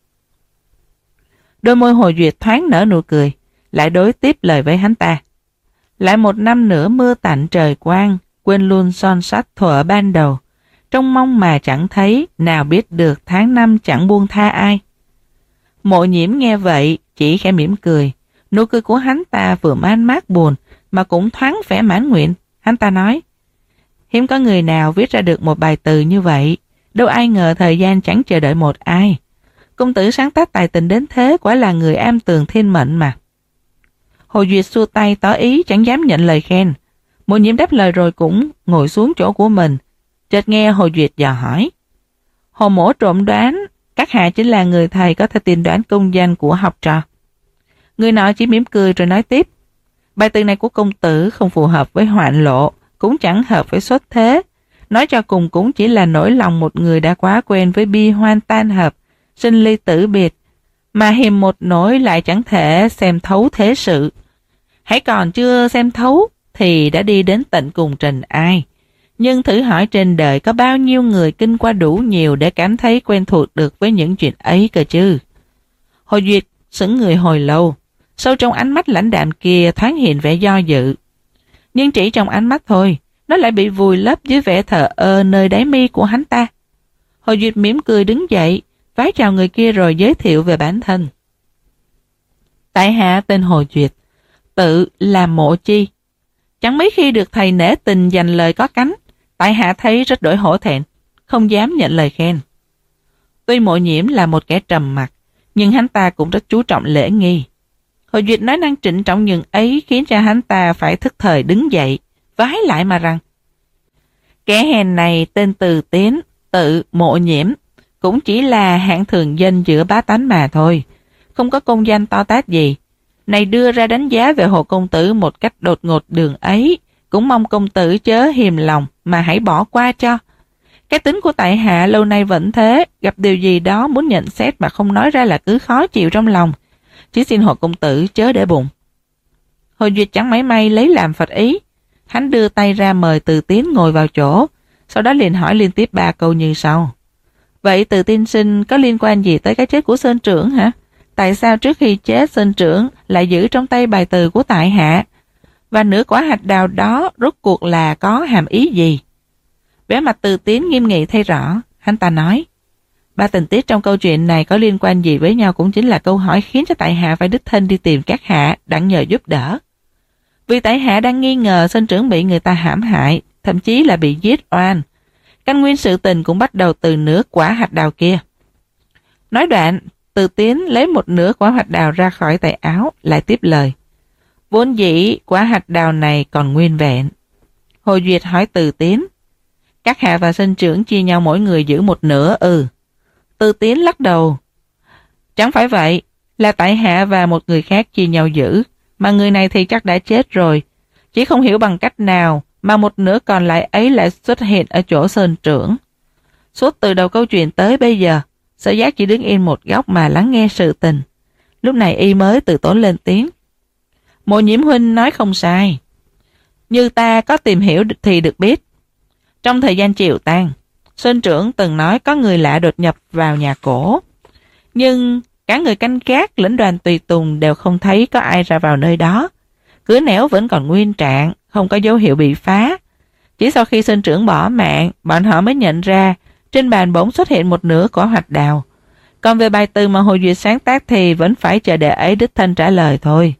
Đôi môi Hồ Duyệt thoáng nở nụ cười, lại đối tiếp lời với hắn ta. Lại một năm nữa mưa tạnh trời quang, quên luôn son sắt thuở ban đầu. Trông mong mà chẳng thấy, nào biết được tháng năm chẳng buông tha ai. Mộ Nhiễm nghe vậy, chỉ khẽ mỉm cười. Nụ cười của hắn ta vừa man mát buồn, mà cũng thoáng vẻ mãn nguyện. Hắn ta nói, hiếm có người nào viết ra được một bài từ như vậy. Đâu ai ngờ thời gian chẳng chờ đợi một ai. Công tử sáng tác tài tình đến thế, quả là người am tường thiên mệnh mà. Hồ Duyệt xua tay tỏ ý chẳng dám nhận lời khen. Mộ Nhiễm đáp lời rồi cũng ngồi xuống chỗ của mình. Chợt nghe Hồ Duyệt dò hỏi. Hồ mổ trộm đoán, các hạ chính là người thầy có thể tiên đoán công danh của học trò. Người nọ chỉ mỉm cười rồi nói tiếp. Bài từ này của công tử không phù hợp với hoạn lộ, cũng chẳng hợp với xuất thế. Nói cho cùng cũng chỉ là nỗi lòng một người đã quá quen với bi hoan tan hợp, sinh ly tử biệt, mà hiềm một nỗi lại chẳng thể xem thấu thế sự. Hãy còn chưa xem thấu thì đã đi đến tận cùng trần ai. Nhưng thử hỏi trên đời có bao nhiêu người kinh qua đủ nhiều để cảm thấy quen thuộc được với những chuyện ấy cơ chứ. Hồ Duyệt sững người hồi lâu, sâu trong ánh mắt lãnh đạm kia thoáng hiện vẻ do dự. Nhưng chỉ trong ánh mắt thôi, nó lại bị vùi lấp dưới vẻ thờ ơ nơi đáy mi của hắn ta. Hồ Duyệt mỉm cười đứng dậy, vái chào người kia rồi giới thiệu về bản thân. Tại hạ tên Hồ Duyệt, tự là Mộ Chi. Chẳng mấy khi được thầy nể tình dành lời có cánh, tại hạ thấy rất đổi hổ thẹn, không dám nhận lời khen. Tuy Mộ Nhiễm là một kẻ trầm mặc, nhưng hắn ta cũng rất chú trọng lễ nghi. Hồ Duyệt nói năng trịnh trọng những ấy khiến cho hắn ta phải thức thời đứng dậy, vái lại mà rằng: kẻ hèn này tên Từ Tiến, tự Mộ Nhiễm, cũng chỉ là hạng thường dân giữa bá tánh mà thôi, không có công danh to tát gì. Này đưa ra đánh giá về Hồ công tử một cách đột ngột đường ấy, cũng mong công tử chớ hiềm lòng mà hãy bỏ qua cho. Cái tính của tại hạ lâu nay vẫn thế, gặp điều gì đó muốn nhận xét mà không nói ra là cứ khó chịu trong lòng. Chỉ xin Hồ công tử chớ để bụng. Hồ Duyệt chẳng mấy may lấy làm phật ý. Hắn đưa tay ra mời Từ Tiến ngồi vào chỗ, sau đó liền hỏi liên tiếp ba câu như sau. Vậy Từ tiên sinh có liên quan gì tới cái chết của Sơn trưởng hả? Tại sao trước khi chết Sơn trưởng lại giữ trong tay bài từ của tại hạ? Và nửa quả hạch đào đó rốt cuộc là có hàm ý gì? Vẻ mặt Từ Tiến nghiêm nghị thấy rõ, hắn ta nói: ba tình tiết trong câu chuyện này có liên quan gì với nhau cũng chính là câu hỏi khiến cho tại hạ phải đích thân đi tìm các hạ đặng nhờ giúp đỡ. Vì tại hạ đang nghi ngờ Sơn trưởng bị người ta hãm hại, thậm chí là bị giết oan. Căn nguyên sự tình cũng bắt đầu từ nửa quả hạch đào kia. Nói đoạn, Từ Tiến lấy một nửa quả hạch đào ra khỏi tay áo, lại tiếp lời: vốn dĩ quả hạch đào này còn nguyên vẹn. Hồ Duyệt hỏi Từ Tiến: các hạ và Sơn trưởng chia nhau mỗi người giữ một nửa ư? Từ Tiến lắc đầu: chẳng phải vậy, là tại hạ và một người khác chia nhau giữ, mà người này thì chắc đã chết rồi. Chỉ không hiểu bằng cách nào mà một nửa còn lại ấy lại xuất hiện ở chỗ Sơn trưởng. Suốt từ đầu câu chuyện tới bây giờ, Sở Giác chỉ đứng yên một góc mà lắng nghe sự tình. Lúc này y mới từ tốn lên tiếng: Mộ Nhiễm huynh nói không sai. Như ta có tìm hiểu thì được biết, trong thời gian triều tang, Sơn trưởng từng nói có người lạ đột nhập vào nhà cổ. Nhưng cả người canh gác lẫn đoàn tùy tùng đều không thấy có ai ra vào nơi đó. Cửa nẻo vẫn còn nguyên trạng, không có dấu hiệu bị phá. Chỉ sau khi Sơn trưởng bỏ mạng, bọn họ mới nhận ra trên bàn bỗng xuất hiện một nửa quả hạch đào. Còn về bài từ mà Hồ Duyệt sáng tác thì vẫn phải chờ đệ ấy đích thân trả lời thôi.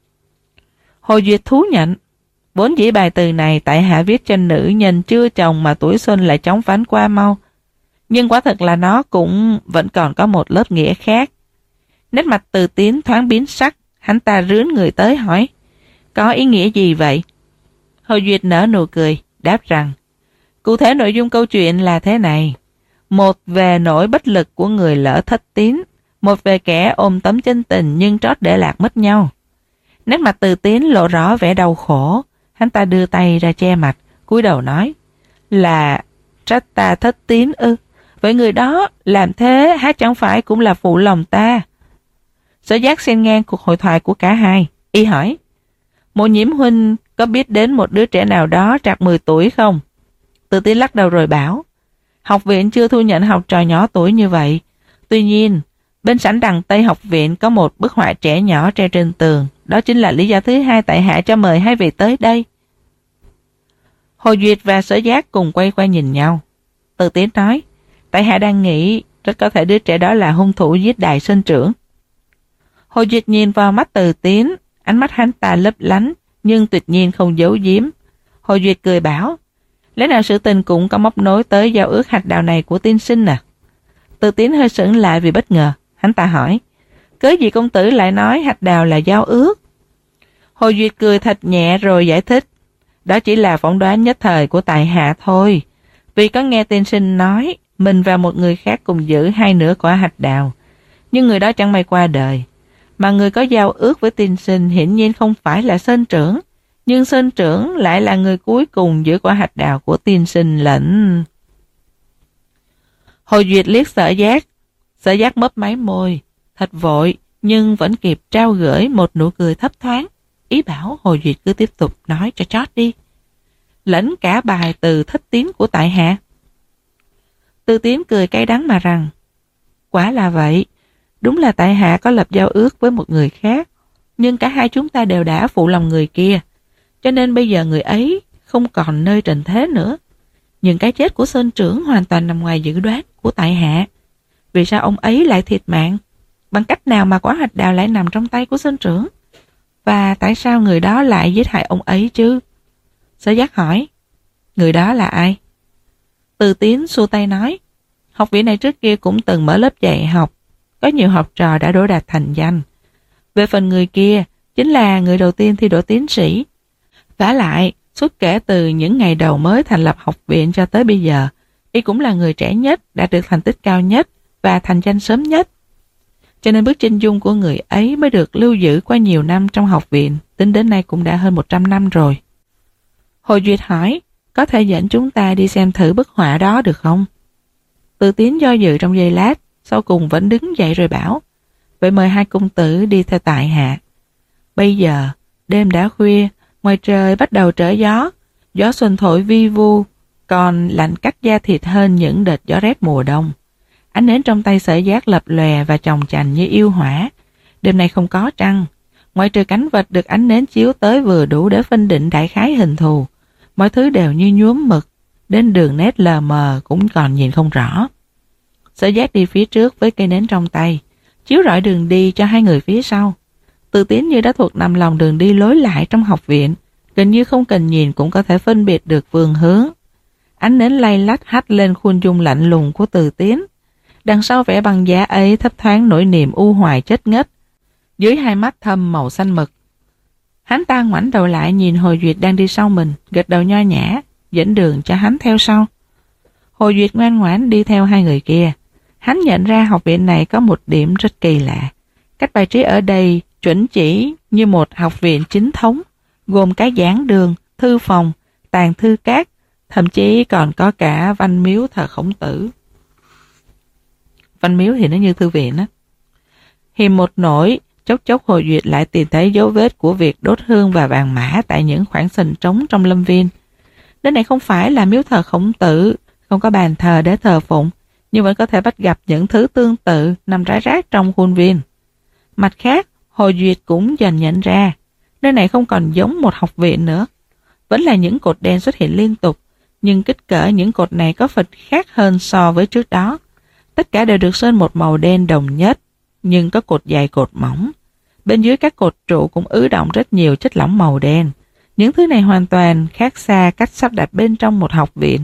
Hồ Duyệt thú nhận: vốn dĩ bài từ này tại hạ viết cho nữ nhân chưa chồng mà tuổi xuân lại chóng vánh qua mau. Nhưng quả thật là nó cũng vẫn còn có một lớp nghĩa khác. Nét mặt Từ Tiến thoáng biến sắc, hắn ta rướn người tới hỏi: có ý nghĩa gì vậy? Hồ Duyệt nở nụ cười, đáp rằng: cụ thể nội dung câu chuyện là thế này. Một về nỗi bất lực của người lỡ thất tín, một về kẻ ôm tấm chân tình nhưng trót để lạc mất nhau. Nét mặt Từ Tiến lộ rõ vẻ đau khổ, hắn ta đưa tay ra che mặt, cúi đầu nói: là trách ta thất tín ư? Vậy người đó làm thế há chẳng phải cũng là phụ lòng ta? Sở Giác xen ngang cuộc hội thoại của cả hai, y hỏi: Mộ Nhiễm huynh có biết đến một đứa trẻ nào đó trạc mười tuổi không? Từ Tiến lắc đầu rồi bảo: học viện chưa thu nhận học trò nhỏ tuổi như vậy. Tuy nhiên, bên sảnh đằng Tây học viện có một bức họa trẻ nhỏ treo trên tường. Đó chính là lý do thứ hai tại hạ cho mời hai vị tới đây. Hồ Duyệt và Sở Giác cùng quay qua nhìn nhau. Từ Tiến nói: tại hạ đang nghĩ rất có thể đứa trẻ đó là hung thủ giết Đại Sơn trưởng. Hồ Duyệt nhìn vào mắt Từ Tiến, ánh mắt hắn ta lấp lánh nhưng tuyệt nhiên không giấu giếm. Hồ Duyệt cười bảo: lẽ nào sự tình cũng có móc nối tới giao ước hạch đào này của tiên sinh à? Từ Tiến hơi sững lại vì bất ngờ, hắn ta hỏi: cớ gì công tử lại nói hạch đào là giao ước? Hồ Duyệt cười thật nhẹ rồi giải thích: đó chỉ là phỏng đoán nhất thời của tại hạ thôi. Vì có nghe tiên sinh nói mình và một người khác cùng giữ hai nửa quả hạch đào, nhưng người đó chẳng may qua đời. Mà người có giao ước với tiên sinh hiển nhiên không phải là Sơn trưởng, nhưng Sơn trưởng lại là người cuối cùng giữ quả hạch đào của tiên sinh lệnh. Hồ Duyệt liếc Sở Giác. Sở Giác mấp máy môi, thật vội nhưng vẫn kịp trao gửi một nụ cười thấp thoáng, ý bảo Hồ Duyệt cứ tiếp tục nói cho chót đi. Lẫn cả bài từ thất tín của tại hạ. Từ Tiến cười cay đắng mà rằng: quả là vậy, đúng là tại hạ có lập giao ước với một người khác, nhưng cả hai chúng ta đều đã phụ lòng người kia, cho nên bây giờ người ấy không còn nơi trần thế nữa. Nhưng cái chết của Sơn trưởng hoàn toàn nằm ngoài dự đoán của tại hạ. Vì sao ông ấy lại thiệt mạng? Bằng cách nào mà quả hạch đào lại nằm trong tay của Sơn trưởng? Và tại sao người đó lại giết hại ông ấy chứ? Sở Giác hỏi. Người đó là ai? Từ Tiến xua tay nói. Học viện này trước kia cũng từng mở lớp dạy học. Có nhiều học trò đã đỗ đạt thành danh. Về phần người kia, chính là người đầu tiên thi đỗ tiến sĩ. Vả lại, suốt kể từ những ngày đầu mới thành lập học viện cho tới bây giờ, y cũng là người trẻ nhất, đạt được thành tích cao nhất và thành danh sớm nhất. Cho nên bức chân dung của người ấy mới được lưu giữ qua nhiều năm trong học viện, tính đến nay cũng đã hơn một trăm năm rồi. Hồ Duyệt hỏi, có thể dẫn chúng ta đi xem thử bức họa đó được không? Từ Tiến do dự trong giây lát, sau cùng vẫn đứng dậy rồi bảo, vậy mời hai công tử đi theo tại hạ. Bây giờ, đêm đã khuya, ngoài trời bắt đầu trở gió, gió xuân thổi vi vu, còn lạnh cắt da thịt hơn những đợt gió rét mùa đông. Ánh nến trong tay Sở Giác lập lòe và chòng chành như yêu hỏa. Đêm nay không có trăng, ngoại trừ cánh vật được ánh nến chiếu tới vừa đủ để phân định đại khái hình thù. Mọi thứ đều như nhuốm mực, đến đường nét lờ mờ cũng còn nhìn không rõ. Sở Giác đi phía trước với cây nến trong tay, chiếu rọi đường đi cho hai người phía sau. Từ Tiến như đã thuộc nằm lòng đường đi lối lại trong học viện, gần như không cần nhìn cũng có thể phân biệt được phương hướng. Ánh nến lay lách hắt lên khuôn dung lạnh lùng của Từ Tiến. Đằng sau vẻ băng giá ấy thấp thoáng nỗi niềm u hoài chết ngất, dưới hai mắt thâm màu xanh mực. Hắn ta ngoảnh đầu lại nhìn Hồ Duyệt đang đi sau mình, gật đầu nho nhã, dẫn đường cho hắn theo sau. Hồ Duyệt ngoan ngoãn đi theo hai người kia. Hắn nhận ra học viện này có một điểm rất kỳ lạ. Cách bài trí ở đây chuẩn chỉ như một học viện chính thống, gồm cả giảng đường, thư phòng, tàng thư các, thậm chí còn có cả văn miếu thờ Khổng Tử. Văn miếu thì nó như thư viện á. Hiềm một nỗi, chốc chốc Hồ Duyệt lại tìm thấy dấu vết của việc đốt hương và vàng mã tại những khoảng sình trống trong lâm viên. Nơi này không phải là miếu thờ Khổng Tử, không có bàn thờ để thờ phụng, nhưng vẫn có thể bắt gặp những thứ tương tự nằm rải rác trong khuôn viên. Mặt khác, Hồ Duyệt cũng dần nhận ra, nơi này không còn giống một học viện nữa. Vẫn là những cột đen xuất hiện liên tục, nhưng kích cỡ những cột này có phần khác hơn so với trước đó. Tất cả đều được sơn một màu đen đồng nhất, nhưng có cột dày cột mỏng. Bên dưới các cột trụ cũng ứ động rất nhiều chất lỏng màu đen. Những thứ này hoàn toàn khác xa cách sắp đặt bên trong một học viện.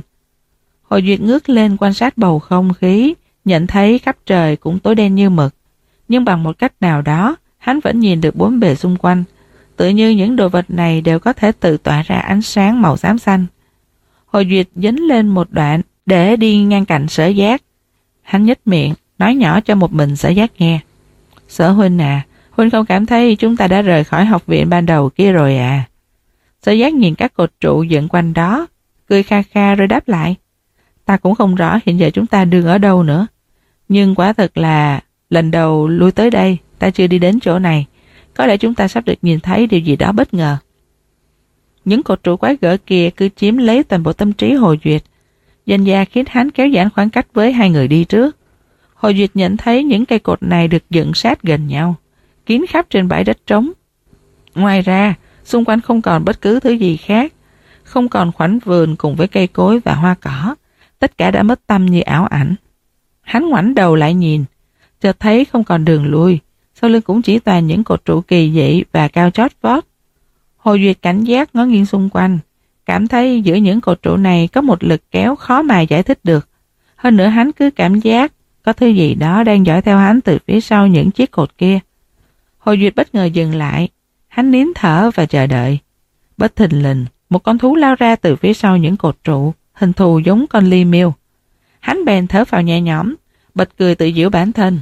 Hồ Duyệt ngước lên quan sát bầu không khí, nhận thấy khắp trời cũng tối đen như mực. Nhưng bằng một cách nào đó, hắn vẫn nhìn được bốn bề xung quanh. Tự như những đồ vật này đều có thể tự tỏa ra ánh sáng màu xám xanh. Hồ Duyệt dính lên một đoạn để đi ngang cạnh Sở Giác. Hắn nhếch miệng, nói nhỏ cho một mình Sở Giác nghe. Sở huynh à, huynh không cảm thấy chúng ta đã rời khỏi học viện ban đầu kia rồi à? Sở Giác nhìn các cột trụ dựng quanh đó, cười kha kha rồi đáp lại. Ta cũng không rõ hiện giờ chúng ta đương ở đâu nữa. Nhưng quả thật là lần đầu lui tới đây, ta chưa đi đến chỗ này. Có lẽ chúng ta sắp được nhìn thấy điều gì đó bất ngờ. Những cột trụ quái gở kia cứ chiếm lấy toàn bộ tâm trí Hồ Duyệt, dần dà khiến hắn kéo giãn khoảng cách với hai người đi trước. Hồ Duyệt nhận thấy những cây cột này được dựng sát gần nhau, kín khắp trên bãi đất trống. Ngoài ra, xung quanh không còn bất cứ thứ gì khác, không còn khoảnh vườn cùng với cây cối và hoa cỏ. Tất cả đã mất tăm như ảo ảnh. Hắn ngoảnh đầu lại nhìn, chợt thấy không còn đường lui, sau lưng cũng chỉ toàn những cột trụ kỳ dị và cao chót vót. Hồ Duyệt cảnh giác ngó nghiêng xung quanh, cảm thấy giữa những cột trụ này có một lực kéo khó mà giải thích được. Hơn nữa hắn cứ cảm giác có thứ gì đó đang dõi theo hắn từ phía sau những chiếc cột kia. Hồ Duyệt bất ngờ dừng lại, hắn nín thở và chờ đợi. Bất thình lình, một con thú lao ra từ phía sau những cột trụ, hình thù giống con ly miêu. Hắn bèn thở phào nhẹ nhõm, bật cười tự giễu bản thân.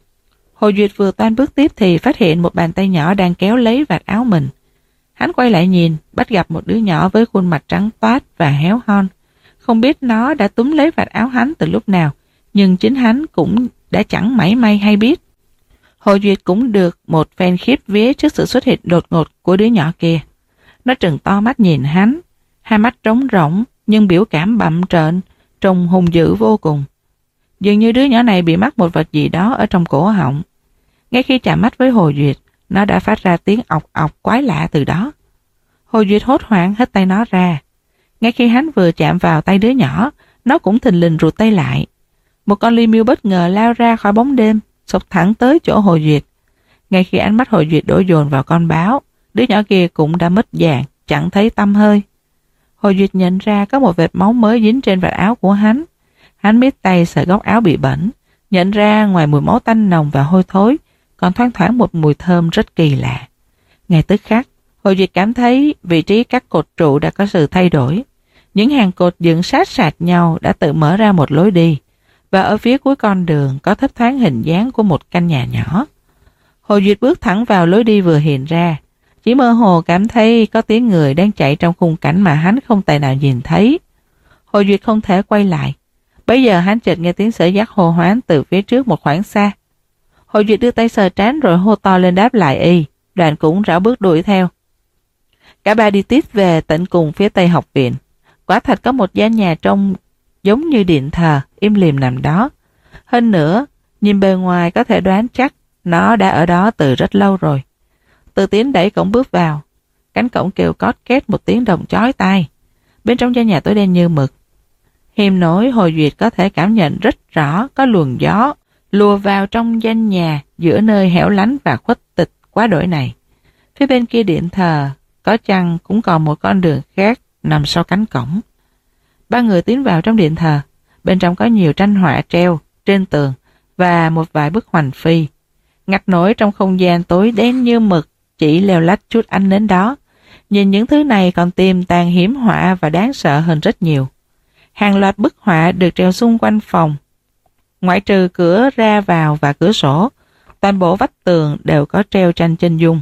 Hồ Duyệt vừa toan bước tiếp thì phát hiện một bàn tay nhỏ đang kéo lấy vạt áo mình. Hắn quay lại nhìn, bắt gặp một đứa nhỏ với khuôn mặt trắng toát và héo hon. Không biết nó đã túm lấy vạt áo hắn từ lúc nào, nhưng chính hắn cũng đã chẳng mảy may hay biết. Hồ Duyệt cũng được một phen khiếp vía trước sự xuất hiện đột ngột của đứa nhỏ kia. Nó trừng to mắt nhìn hắn, hai mắt trống rỗng nhưng biểu cảm bặm trợn, trông hung dữ vô cùng. Dường như đứa nhỏ này bị mắc một vật gì đó ở trong cổ họng. Ngay khi chạm mắt với Hồ Duyệt, nó đã phát ra tiếng ọc ọc quái lạ từ đó. Hồ Duyệt hốt hoảng hất tay nó ra. Ngay khi hắn vừa chạm vào tay đứa nhỏ, nó cũng thình lình rụt tay lại. Một con ly miêu bất ngờ lao ra khỏi bóng đêm, xộc thẳng tới chỗ Hồ Duyệt. Ngay khi ánh mắt Hồ Duyệt đổ dồn vào con báo, đứa nhỏ kia cũng đã mất dạng, chẳng thấy tăm hơi. Hồ Duyệt nhận ra có một vệt máu mới dính trên vạt áo của hắn. Hắn miết tay sờ góc áo bị bẩn, nhận ra ngoài mùi máu tanh nồng và hôi thối, còn thoang thoảng một mùi thơm rất kỳ lạ. Ngay tức khắc, Hồ Duyệt cảm thấy vị trí các cột trụ đã có sự thay đổi. Những hàng cột dựng sát sạt nhau đã tự mở ra một lối đi, và ở phía cuối con đường có thấp thoáng hình dáng của một căn nhà nhỏ. Hồ Duyệt bước thẳng vào lối đi vừa hiện ra, chỉ mơ hồ cảm thấy có tiếng người đang chạy trong khung cảnh mà hắn không tài nào nhìn thấy. Hồ Duyệt không thể quay lại. Bây giờ hắn chợt nghe tiếng Sở Giác hô hoán từ phía trước một khoảng xa. Hồ Duyệt đưa tay sờ trán rồi hô to lên đáp lại y, Đoàn cũng rảo bước đuổi theo. Cả ba đi tiếp về tận cùng phía tây học viện. Quả thật có một gian nhà trông giống như điện thờ, im lìm nằm đó. Hơn nữa, nhìn bề ngoài có thể đoán chắc nó đã ở đó từ rất lâu rồi. Từ Tiến đẩy cổng bước vào. Cánh cổng kêu cót két một tiếng đồng chói tai. Bên trong gian nhà tối đen như mực. Hiềm nổi Hồ Duyệt có thể cảm nhận rất rõ có luồng gió lùa vào trong gian nhà giữa nơi hẻo lánh và khuất tịch quá đổi này. Phía bên kia điện thờ có chăng cũng còn một con đường khác nằm sau cánh cổng. Ba người tiến vào trong điện thờ. Bên trong có nhiều tranh họa treo trên tường và một vài bức hoành phi. Ngặt nổi trong không gian tối đen như mực, chỉ leo lách chút ánh nến đó. Nhìn những thứ này còn tiềm tàng hiểm họa và đáng sợ hơn rất nhiều. Hàng loạt bức họa được treo xung quanh phòng. Ngoại trừ cửa ra vào và cửa sổ, toàn bộ vách tường đều có treo tranh chân dung.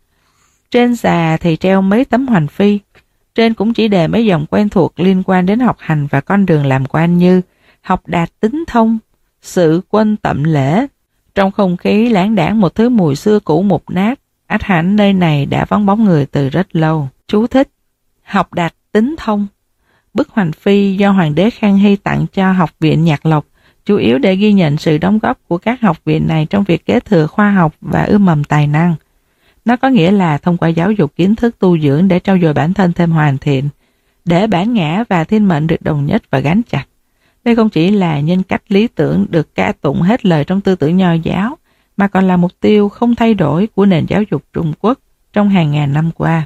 Trên xà thì treo mấy tấm hoành phi. Trên cũng chỉ đề mấy dòng quen thuộc liên quan đến học hành và con đường làm quan như học đạt tính thông, sự quân tậm lễ. Trong không khí lãng đãng một thứ mùi xưa cũ mục nát, ắt hẳn nơi này đã vắng bóng người từ rất lâu. Chú thích: học đạt tính thông. Bức hoành phi do Hoàng đế Khang Hy tặng cho Học viện Nhạc Lộc, chủ yếu để ghi nhận sự đóng góp của các học viện này trong việc kế thừa khoa học và ươm mầm tài năng. Nó có nghĩa là thông qua giáo dục kiến thức tu dưỡng để trau dồi bản thân thêm hoàn thiện, để bản ngã và thiên mệnh được đồng nhất và gắn chặt. Đây không chỉ là nhân cách lý tưởng được ca tụng hết lời trong tư tưởng Nho giáo, mà còn là mục tiêu không thay đổi của nền giáo dục Trung Quốc trong hàng ngàn năm qua.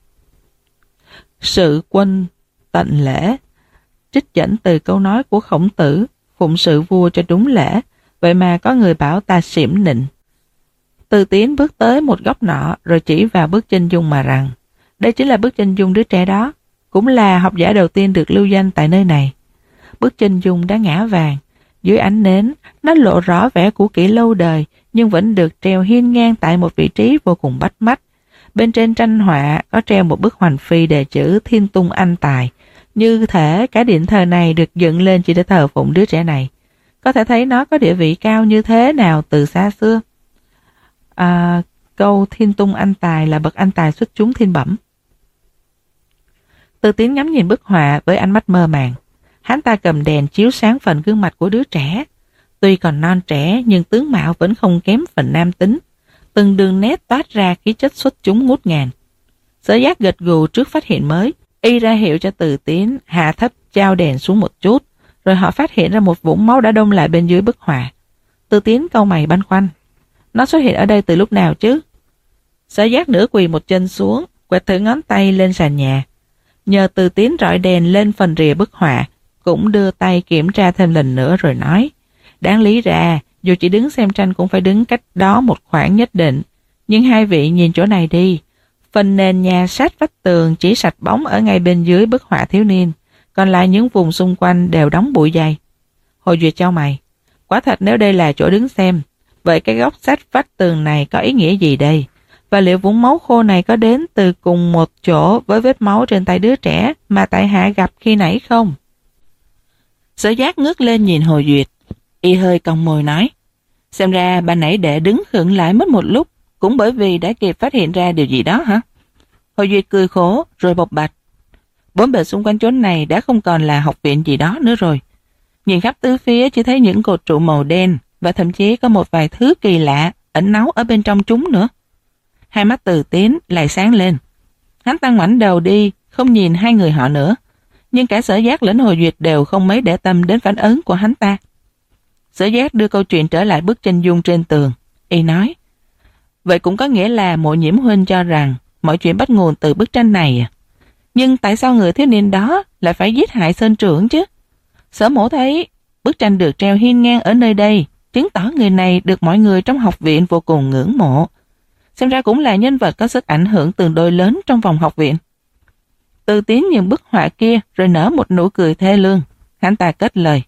Sự quân tận lễ, trích dẫn từ câu nói của Khổng Tử, phụng sự vua cho đúng lễ, vậy mà có người bảo ta xỉm nịnh. Từ Tiến bước tới một góc nọ rồi chỉ vào bức chân dung mà rằng, đây chính là bức chân dung đứa trẻ đó, cũng là học giả đầu tiên được lưu danh tại nơi này. Bức chân dung đã ngã vàng, dưới ánh nến, nó lộ rõ vẻ cũ kỹ lâu đời, nhưng vẫn được treo hiên ngang tại một vị trí vô cùng bắt mắt. Bên trên tranh họa có treo một bức hoành phi đề chữ Thiên Tung Anh Tài, như thể cái điện thờ này được dựng lên chỉ để thờ phụng đứa trẻ này. Có thể thấy nó có địa vị cao như thế nào từ xa xưa. À, câu Thiên Tung Anh Tài là bậc anh tài xuất chúng thiên bẩm. Từ Tiến ngắm nhìn bức họa với ánh mắt mơ màng. Hắn ta cầm đèn chiếu sáng phần gương mặt của đứa trẻ. Tuy còn non trẻ nhưng tướng mạo vẫn không kém phần nam tính. Từng đường nét toát ra khí chất xuất chúng ngút ngàn. Sở Giác gật gù trước phát hiện mới. Y ra hiệu cho Từ Tiến hạ thấp trao đèn xuống một chút, rồi họ phát hiện ra một vũng máu đã đông lại bên dưới bức họa. Từ Tiến cau mày băn khoăn. Nó xuất hiện ở đây từ lúc nào chứ? Sở Giác nửa quỳ một chân xuống, quẹt thử ngón tay lên sàn nhà. Nhờ Từ Tiến rọi đèn lên phần rìa bức họa, cũng đưa tay kiểm tra thêm lần nữa rồi nói. Đáng lý ra, dù chỉ đứng xem tranh cũng phải đứng cách đó một khoảng nhất định. Nhưng hai vị nhìn chỗ này đi. Phần nền nhà sát vách tường chỉ sạch bóng ở ngay bên dưới bức họa thiếu niên, còn lại những vùng xung quanh đều đóng bụi dày. Hồ Duyệt chau mày. Quả thật nếu đây là chỗ đứng xem, vậy cái góc sát vách tường này có ý nghĩa gì đây? Và liệu vũng máu khô này có đến từ cùng một chỗ với vết máu trên tay đứa trẻ mà tại hạ gặp khi nãy không? Sở Giác ngước lên nhìn Hồ Duyệt. Y hơi cong môi nói. Xem ra bà nãy đệ đứng khựng lại mất một lúc, cũng bởi vì đã kịp phát hiện ra điều gì đó hả? Hồ Duyệt cười khổ rồi bộc bạch. Bốn bề xung quanh chốn này đã không còn là học viện gì đó nữa rồi. Nhìn khắp tứ phía chỉ thấy những cột trụ màu đen và thậm chí có một vài thứ kỳ lạ ẩn náu ở bên trong chúng nữa. Hai mắt Từ Tiến lại sáng lên. Hắn tăng ngoảnh đầu đi, không nhìn hai người họ nữa. nhưng cả Sở Giác lẫn Hồ Duyệt đều không mấy để tâm đến phản ứng của hắn ta. Sở Giác đưa câu chuyện trở lại bức chân dung trên tường. Y nói, vậy cũng có nghĩa là Mộ Nhiễm huynh cho rằng mọi chuyện bắt nguồn từ bức tranh này à? Nhưng tại sao người thiếu niên đó lại phải giết hại Sơn trưởng chứ? Sở mổ thấy bức tranh được treo hiên ngang ở nơi đây, chứng tỏ người này được mọi người trong học viện vô cùng ngưỡng mộ. Xem ra cũng là nhân vật có sức ảnh hưởng tương đối lớn trong vòng học viện. Từ Tiến nhìn bức họa kia rồi nở một nụ cười thê lương. Hắn ta kết lời,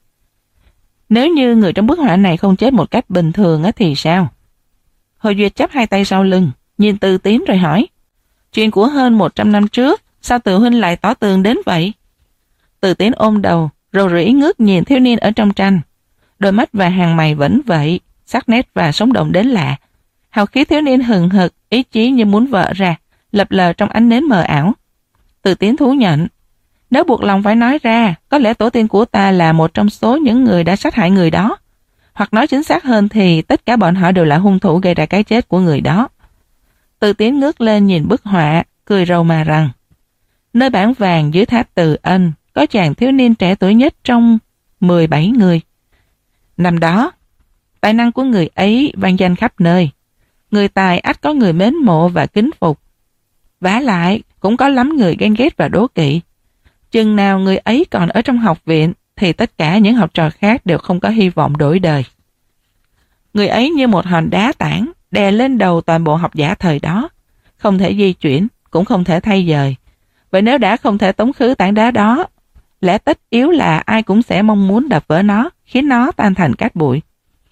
nếu như người trong bức họa này không chết một cách bình thường thì sao? Hồ Duyệt chắp hai tay sau lưng, nhìn Từ Tiến rồi hỏi, chuyện của hơn một trăm năm trước, sao Từ huynh lại tỏ tường đến vậy? Từ Tiến ôm đầu, rầu rĩ ngước nhìn thiếu niên ở trong tranh. Đôi mắt và hàng mày vẫn vậy, sắc nét và sống động đến lạ. Hào khí thiếu niên hừng hực, ý chí như muốn vỡ ra, lập lờ trong ánh nến mờ ảo. Từ Tiến thú nhận, nếu buộc lòng phải nói ra, có lẽ tổ tiên của ta là một trong số những người đã sát hại người đó. Hoặc nói chính xác hơn thì tất cả bọn họ đều là hung thủ gây ra cái chết của người đó. Từ Tiến ngước lên nhìn bức họa, cười rầu mà rằng, nơi bảng vàng dưới tháp Từ Ân có chàng thiếu niên trẻ tuổi nhất trong mười bảy người. Năm đó, tài năng của người ấy vang danh khắp nơi. Người tài ắt có người mến mộ và kính phục. Vả lại, cũng có lắm người ghen ghét và đố kỵ. Chừng nào người ấy còn ở trong học viện, thì tất cả những học trò khác đều không có hy vọng đổi đời. Người ấy như một hòn đá tảng, đè lên đầu toàn bộ học giả thời đó. Không thể di chuyển, cũng không thể thay dời. Vậy nếu đã không thể tống khứ tảng đá đó, lẽ tất yếu là ai cũng sẽ mong muốn đập vỡ nó, khiến nó tan thành cát bụi.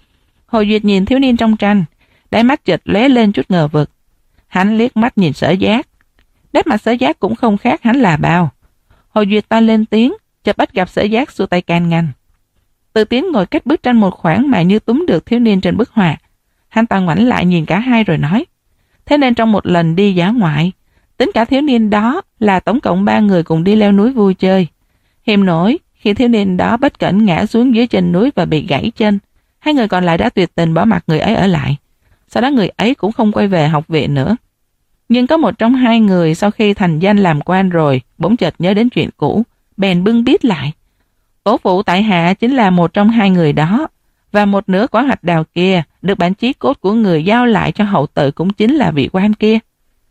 Hồ Duyệt nhìn thiếu niên trong tranh, đáy mắt chợt lóe lên chút ngờ vực. Hắn liếc mắt nhìn Sở Giác. Nét mặt Sở Giác cũng không khác hắn là bao. Hồ Duyệt ta lên tiếng, chợt bắt gặp Sở Giác xua tay can ngăn. Từ Tiến ngồi cách bức tranh một khoảng mà như túm được thiếu niên trên bức họa. Hắn ta ngoảnh lại nhìn cả hai rồi nói, thế nên trong một lần đi dã ngoại, tính cả thiếu niên đó là tổng cộng ba người cùng đi leo núi vui chơi. Hiềm nổi khi thiếu niên đó bất cẩn ngã xuống dưới chân núi và bị gãy chân, hai người còn lại đã tuyệt tình bỏ mặc người ấy ở lại. Sau đó người ấy cũng không quay về học viện nữa. Nhưng có một trong hai người sau khi thành danh làm quan rồi, bỗng chợt nhớ đến chuyện cũ, bèn bưng bít lại. Tổ phụ tại hạ chính là một trong hai người đó, và một nửa quả hạch đào kia được bản chí cốt của người giao lại cho hậu tự cũng chính là vị quan kia.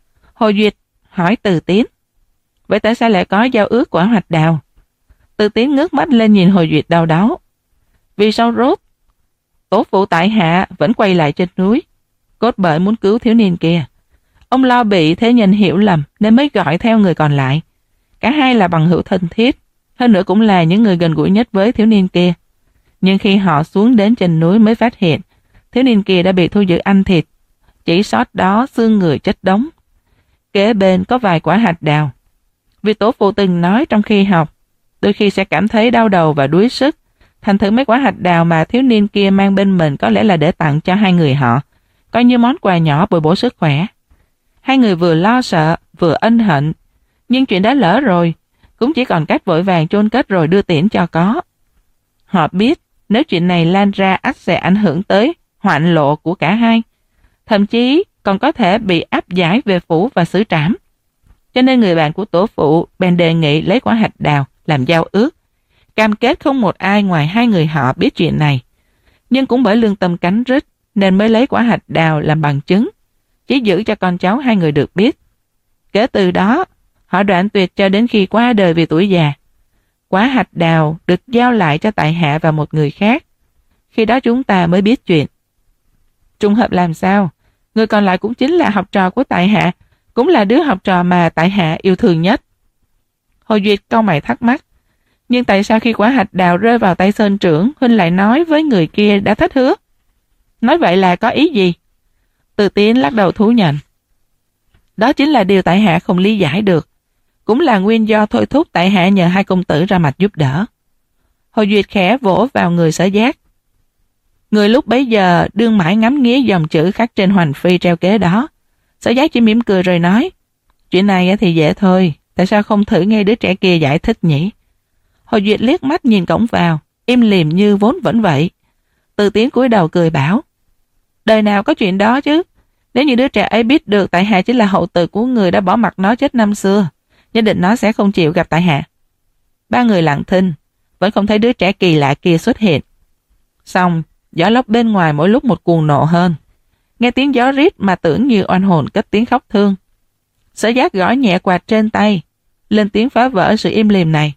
Hồ Duyệt hỏi Từ Tiến, vậy tại sao lại có giao ước quả hạch đào? Từ Tiến ngước mắt lên nhìn Hồ Duyệt đau đáu. Vì sao rốt? Tổ phụ tại hạ vẫn quay lại trên núi, cốt bởi muốn cứu thiếu niên kia. Ông lo bị thế nhân hiểu lầm nên mới gọi theo người còn lại. Cả hai là bằng hữu thân thiết, hơn nữa cũng là những người gần gũi nhất với thiếu niên kia. Nhưng khi họ xuống đến chân núi mới phát hiện thiếu niên kia đã bị thu giữ ăn thịt, chỉ sót đó xương người chất đống. Kế bên có vài quả hạch đào. Vì tổ phụ từng nói trong khi học, đôi khi sẽ cảm thấy đau đầu và đuối sức, thành thử mấy quả hạch đào mà thiếu niên kia mang bên mình có lẽ là để tặng cho hai người họ, coi như món quà nhỏ bồi bổ sức khỏe. Hai người vừa lo sợ, vừa ân hận, nhưng chuyện đã lỡ rồi, cũng chỉ còn cách vội vàng chôn cất rồi đưa tiễn cho có. Họ biết nếu chuyện này lan ra ắt sẽ ảnh hưởng tới hoạn lộ của cả hai, thậm chí còn có thể bị áp giải về phủ và xử trảm. Cho nên người bạn của tổ phụ bèn đề nghị lấy quả hạch đào làm giao ước, cam kết không một ai ngoài hai người họ biết chuyện này. Nhưng cũng bởi lương tâm cắn rứt nên mới lấy quả hạch đào làm bằng chứng, chỉ giữ cho con cháu hai người được biết. Kể từ đó, họ đoạn tuyệt cho đến khi qua đời vì tuổi già. Quả hạch đào được giao lại cho tại hạ và một người khác. Khi đó chúng ta mới biết chuyện. Trùng hợp làm sao? Người còn lại cũng chính là học trò của tại hạ, cũng là đứa học trò mà tại hạ yêu thương nhất. Hồ Duyệt cau mày thắc mắc. Nhưng tại sao khi quả hạch đào rơi vào tay Sơn trưởng, huynh lại nói với người kia đã thất hứa? Nói vậy là có ý gì? Từ Tiến lắc đầu thú nhận. Đó chính là điều tại hạ không lý giải được, cũng là nguyên do thôi thúc tại hạ nhờ hai công tử ra mặt giúp đỡ. Hồ Duyệt khẽ vỗ vào người Sở Giác. Người lúc bấy giờ đương mãi ngắm nghía dòng chữ khắc trên hoành phi treo kế đó. Sở Giác chỉ mỉm cười rồi nói, chuyện này thì dễ thôi, tại sao không thử nghe đứa trẻ kia giải thích nhỉ? Hồ Duyệt liếc mắt nhìn cổng vào, im lìm như vốn vẫn vậy. Từ Tiến cúi đầu cười bảo, đời nào có chuyện đó chứ. Nếu như đứa trẻ ấy biết được tại hạ chính là hậu tự của người đã bỏ mặc nó chết năm xưa, nhất định nó sẽ không chịu gặp tại hạ. ba người lặng thinh, vẫn không thấy đứa trẻ kỳ lạ kia xuất hiện. Xong, gió lốc bên ngoài mỗi lúc một cuồng nộ hơn. Nghe tiếng gió rít mà tưởng như oan hồn cất tiếng khóc thương. Sở Giác gõ nhẹ quạt trên tay, lên tiếng phá vỡ sự im lìm này.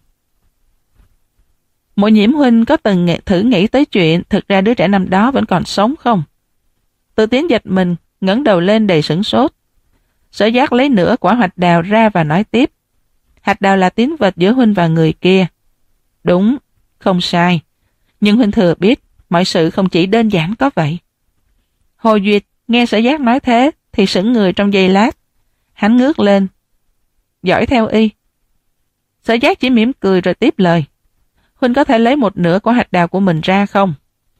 Mộ Nhiễm huynh có từng nghĩ, thử nghĩ tới chuyện thực ra đứa trẻ năm đó vẫn còn sống không? Từ Tiến giật mình, ngẩng đầu lên đầy sửng sốt. Sở Giác lấy nửa quả hạch đào ra và nói tiếp. Hạch đào là tín vật giữa huynh và người kia. Đúng, không sai. Nhưng huynh thừa biết, mọi sự không chỉ đơn giản có vậy. Hồ Duyệt nghe Sở Giác nói thế thì sững người trong giây lát. Hắn ngước lên. Dõi theo y. Sở Giác chỉ mỉm cười rồi tiếp lời. Huynh có thể lấy một nửa quả hạch đào của mình ra không?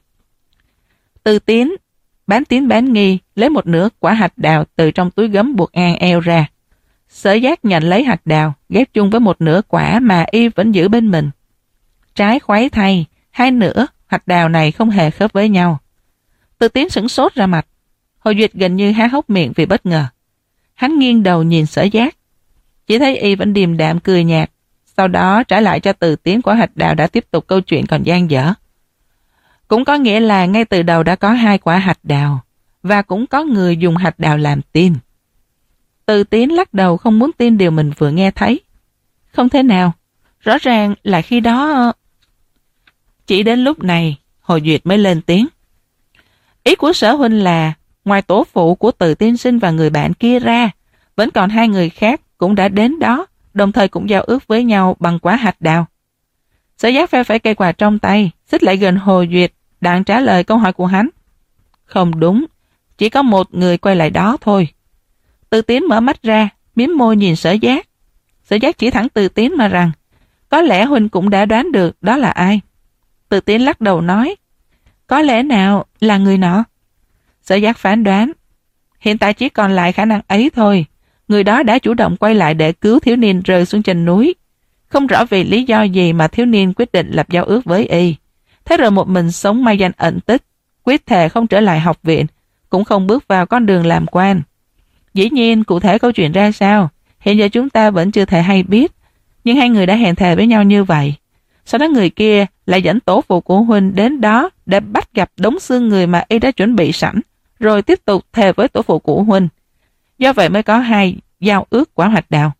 Từ Tiến, bán tín bán nghi, lấy một nửa quả hạch đào từ trong túi gấm buộc ngang eo ra. Sở Giác nhận lấy hạch đào, ghép chung với một nửa quả mà y vẫn giữ bên mình. Trái khoái thay, hai nửa hạch đào này không hề khớp với nhau. Từ Tiến sửng sốt ra mặt. Hồ Duyệt gần như há hốc miệng vì bất ngờ. Hắn nghiêng đầu nhìn Sở Giác. Chỉ thấy y vẫn điềm đạm cười nhạt. Sau đó trả lại cho Từ Tiến quả hạch đào đã tiếp tục câu chuyện còn dang dở. Cũng có nghĩa là ngay từ đầu đã có hai quả hạch đào, và cũng có người dùng hạch đào làm tin. Từ Tiến lắc đầu không muốn tin điều mình vừa nghe thấy. Không thể nào, rõ ràng là khi đó... Chỉ đến lúc này, Hồ Duyệt mới lên tiếng. Ý của Sở huynh là, ngoài tổ phụ của Từ tiên sinh và người bạn kia ra, vẫn còn hai người khác cũng đã đến đó, đồng thời cũng giao ước với nhau bằng quả hạch đào. Sở Giác phe phẩy cây quạt trong tay, xích lại gần Hồ Duyệt, đặng trả lời câu hỏi của hắn. Không đúng, chỉ có một người quay lại đó thôi. Từ Tiến mở mắt ra, mím môi nhìn Sở Giác. Sở Giác chỉ thẳng Từ Tiến mà rằng, có lẽ huynh cũng đã đoán được đó là ai. Từ Tiến lắc đầu nói, có lẽ nào là người nọ. Sở Giác phán đoán, hiện tại chỉ còn lại khả năng ấy thôi. Người đó đã chủ động quay lại để cứu thiếu niên rơi xuống chân núi. Không rõ vì lý do gì mà thiếu niên quyết định lập giao ước với y. Thế rồi một mình sống mai danh ẩn tích, quyết thề không trở lại học viện, cũng không bước vào con đường làm quan. Dĩ nhiên, cụ thể câu chuyện ra sao, hiện giờ chúng ta vẫn chưa thể hay biết. Nhưng hai người đã hẹn thề với nhau như vậy. Sau đó người kia lại dẫn tổ phụ của huynh đến đó để bắt gặp đống xương người mà y đã chuẩn bị sẵn, rồi tiếp tục thề với tổ phụ của huynh. Do vậy mới có hai giao ước quả hạch đào.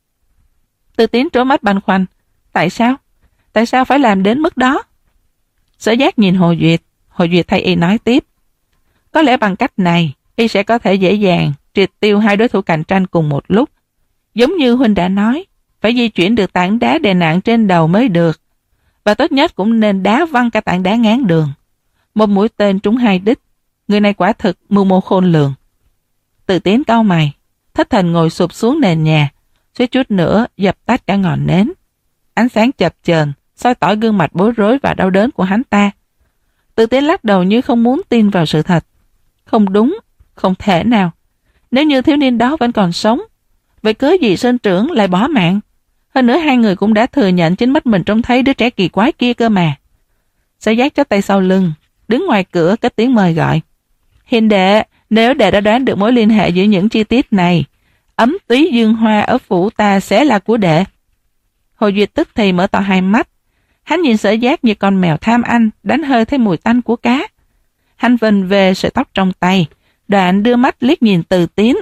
Từ Tiến trố mắt băn khoăn. Tại sao? Tại sao phải làm đến mức đó? Sở Giác nhìn Hồ Duyệt. Hồ Duyệt thay y nói tiếp. Có lẽ bằng cách này, y sẽ có thể dễ dàng triệt tiêu hai đối thủ cạnh tranh cùng một lúc. Giống như huynh đã nói, phải di chuyển được tảng đá đè nặng trên đầu mới được. Và tốt nhất cũng nên đá văng cả tảng đá ngán đường. Một mũi tên trúng hai đích. Người này quả thực mưu mô khôn lường. Từ Tiến cau mày, thất thần ngồi sụp xuống nền nhà, suýt chút nữa dập tắt cả ngọn nến. Ánh sáng chập chờn soi tỏ gương mặt bối rối và đau đớn của hắn ta. Từ Tiến lắc đầu như không muốn tin vào sự thật. Không đúng, không thể nào. Nếu như thiếu niên đó vẫn còn sống, vậy cớ gì Sơn trưởng lại bỏ mạng? Hơn nữa hai người cũng đã thừa nhận chính mắt mình trông thấy đứa trẻ kỳ quái kia cơ mà. Sở Giác chắp tay sau lưng, đứng ngoài cửa cất tiếng mời gọi. Hiền đệ, nếu đệ đã đoán được mối liên hệ giữa những chi tiết này, ấm túy dương hoa ở phủ ta sẽ là của đệ. Hồ Duyệt tức thì mở to hai mắt. Hắn nhìn Sở Giác như con mèo tham ăn, đánh hơi thấy mùi tanh của cá. Hắn vần về sợi tóc trong tay, đoạn đưa mắt liếc nhìn Từ Tiến.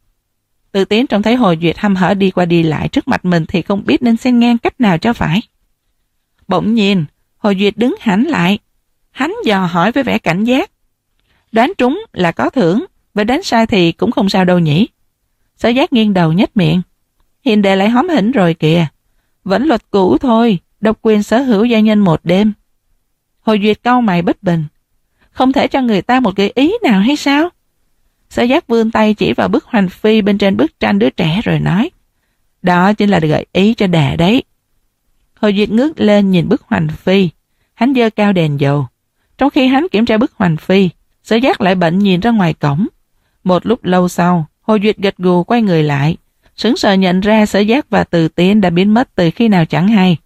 Từ Tiến trông thấy Hồ Duyệt hăm hở đi qua đi lại trước mặt mình thì không biết nên xen ngang cách nào cho phải. Bỗng nhiên, Hồ Duyệt đứng hẳn lại. Hắn dò hỏi với vẻ cảnh giác. Đoán trúng là có thưởng, và đánh sai thì cũng không sao đâu nhỉ. Sở Giác nghiêng đầu nhếch miệng. Hiền đệ lại hóm hỉnh rồi kìa. Vẫn luật cũ thôi, độc quyền sở hữu gia nhân một đêm. Hồ Duyệt cau mày bất bình. Không thể cho người ta một gợi ý nào hay sao? Sở Giác vươn tay chỉ vào bức hoành phi bên trên bức tranh đứa trẻ rồi nói. Đó chính là gợi ý cho đệ đấy. Hồ Duyệt ngước lên nhìn bức hoành phi. Hắn giơ cao đèn dầu. Trong khi hắn kiểm tra bức hoành phi, Sở Giác lại bận nhìn ra ngoài cổng. Một lúc lâu sau, Hồ Duyệt gật gù quay người lại, sững sờ nhận ra Sở Giác và Từ Tiến đã biến mất từ khi nào chẳng hay.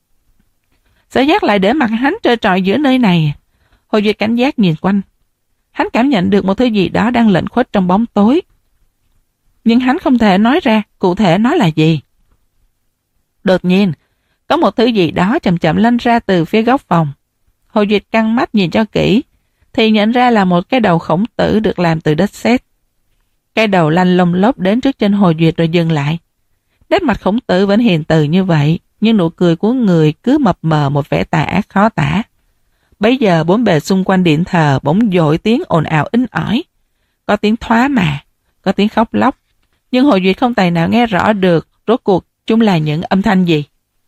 Sở Giác lại để mặt hắn trơ trọi giữa nơi này. Hồ Duyệt cảnh giác nhìn quanh. Hắn cảm nhận được một thứ gì đó đang lẩn khuất trong bóng tối. Nhưng hắn không thể nói ra cụ thể nó là gì. Đột nhiên, Có một thứ gì đó chậm chậm lăn ra từ phía góc phòng. Hồ Duyệt căng mắt nhìn cho kỹ, thì nhận ra là một cái đầu khổng tử được làm từ đất sét. Cái đầu lăn lông lốc đến trước chân Hồ Duyệt rồi dừng lại. Nét mặt khổng tử vẫn hiền từ như vậy, nhưng nụ cười của người cứ mập mờ một vẻ tà ác khó tả. Bấy giờ bốn bề xung quanh điện thờ bỗng dội tiếng ồn ào inh ỏi. Có tiếng thoá mà, có tiếng khóc lóc, nhưng Hồ Duyệt không tài nào nghe rõ được rốt cuộc chúng là những âm thanh gì.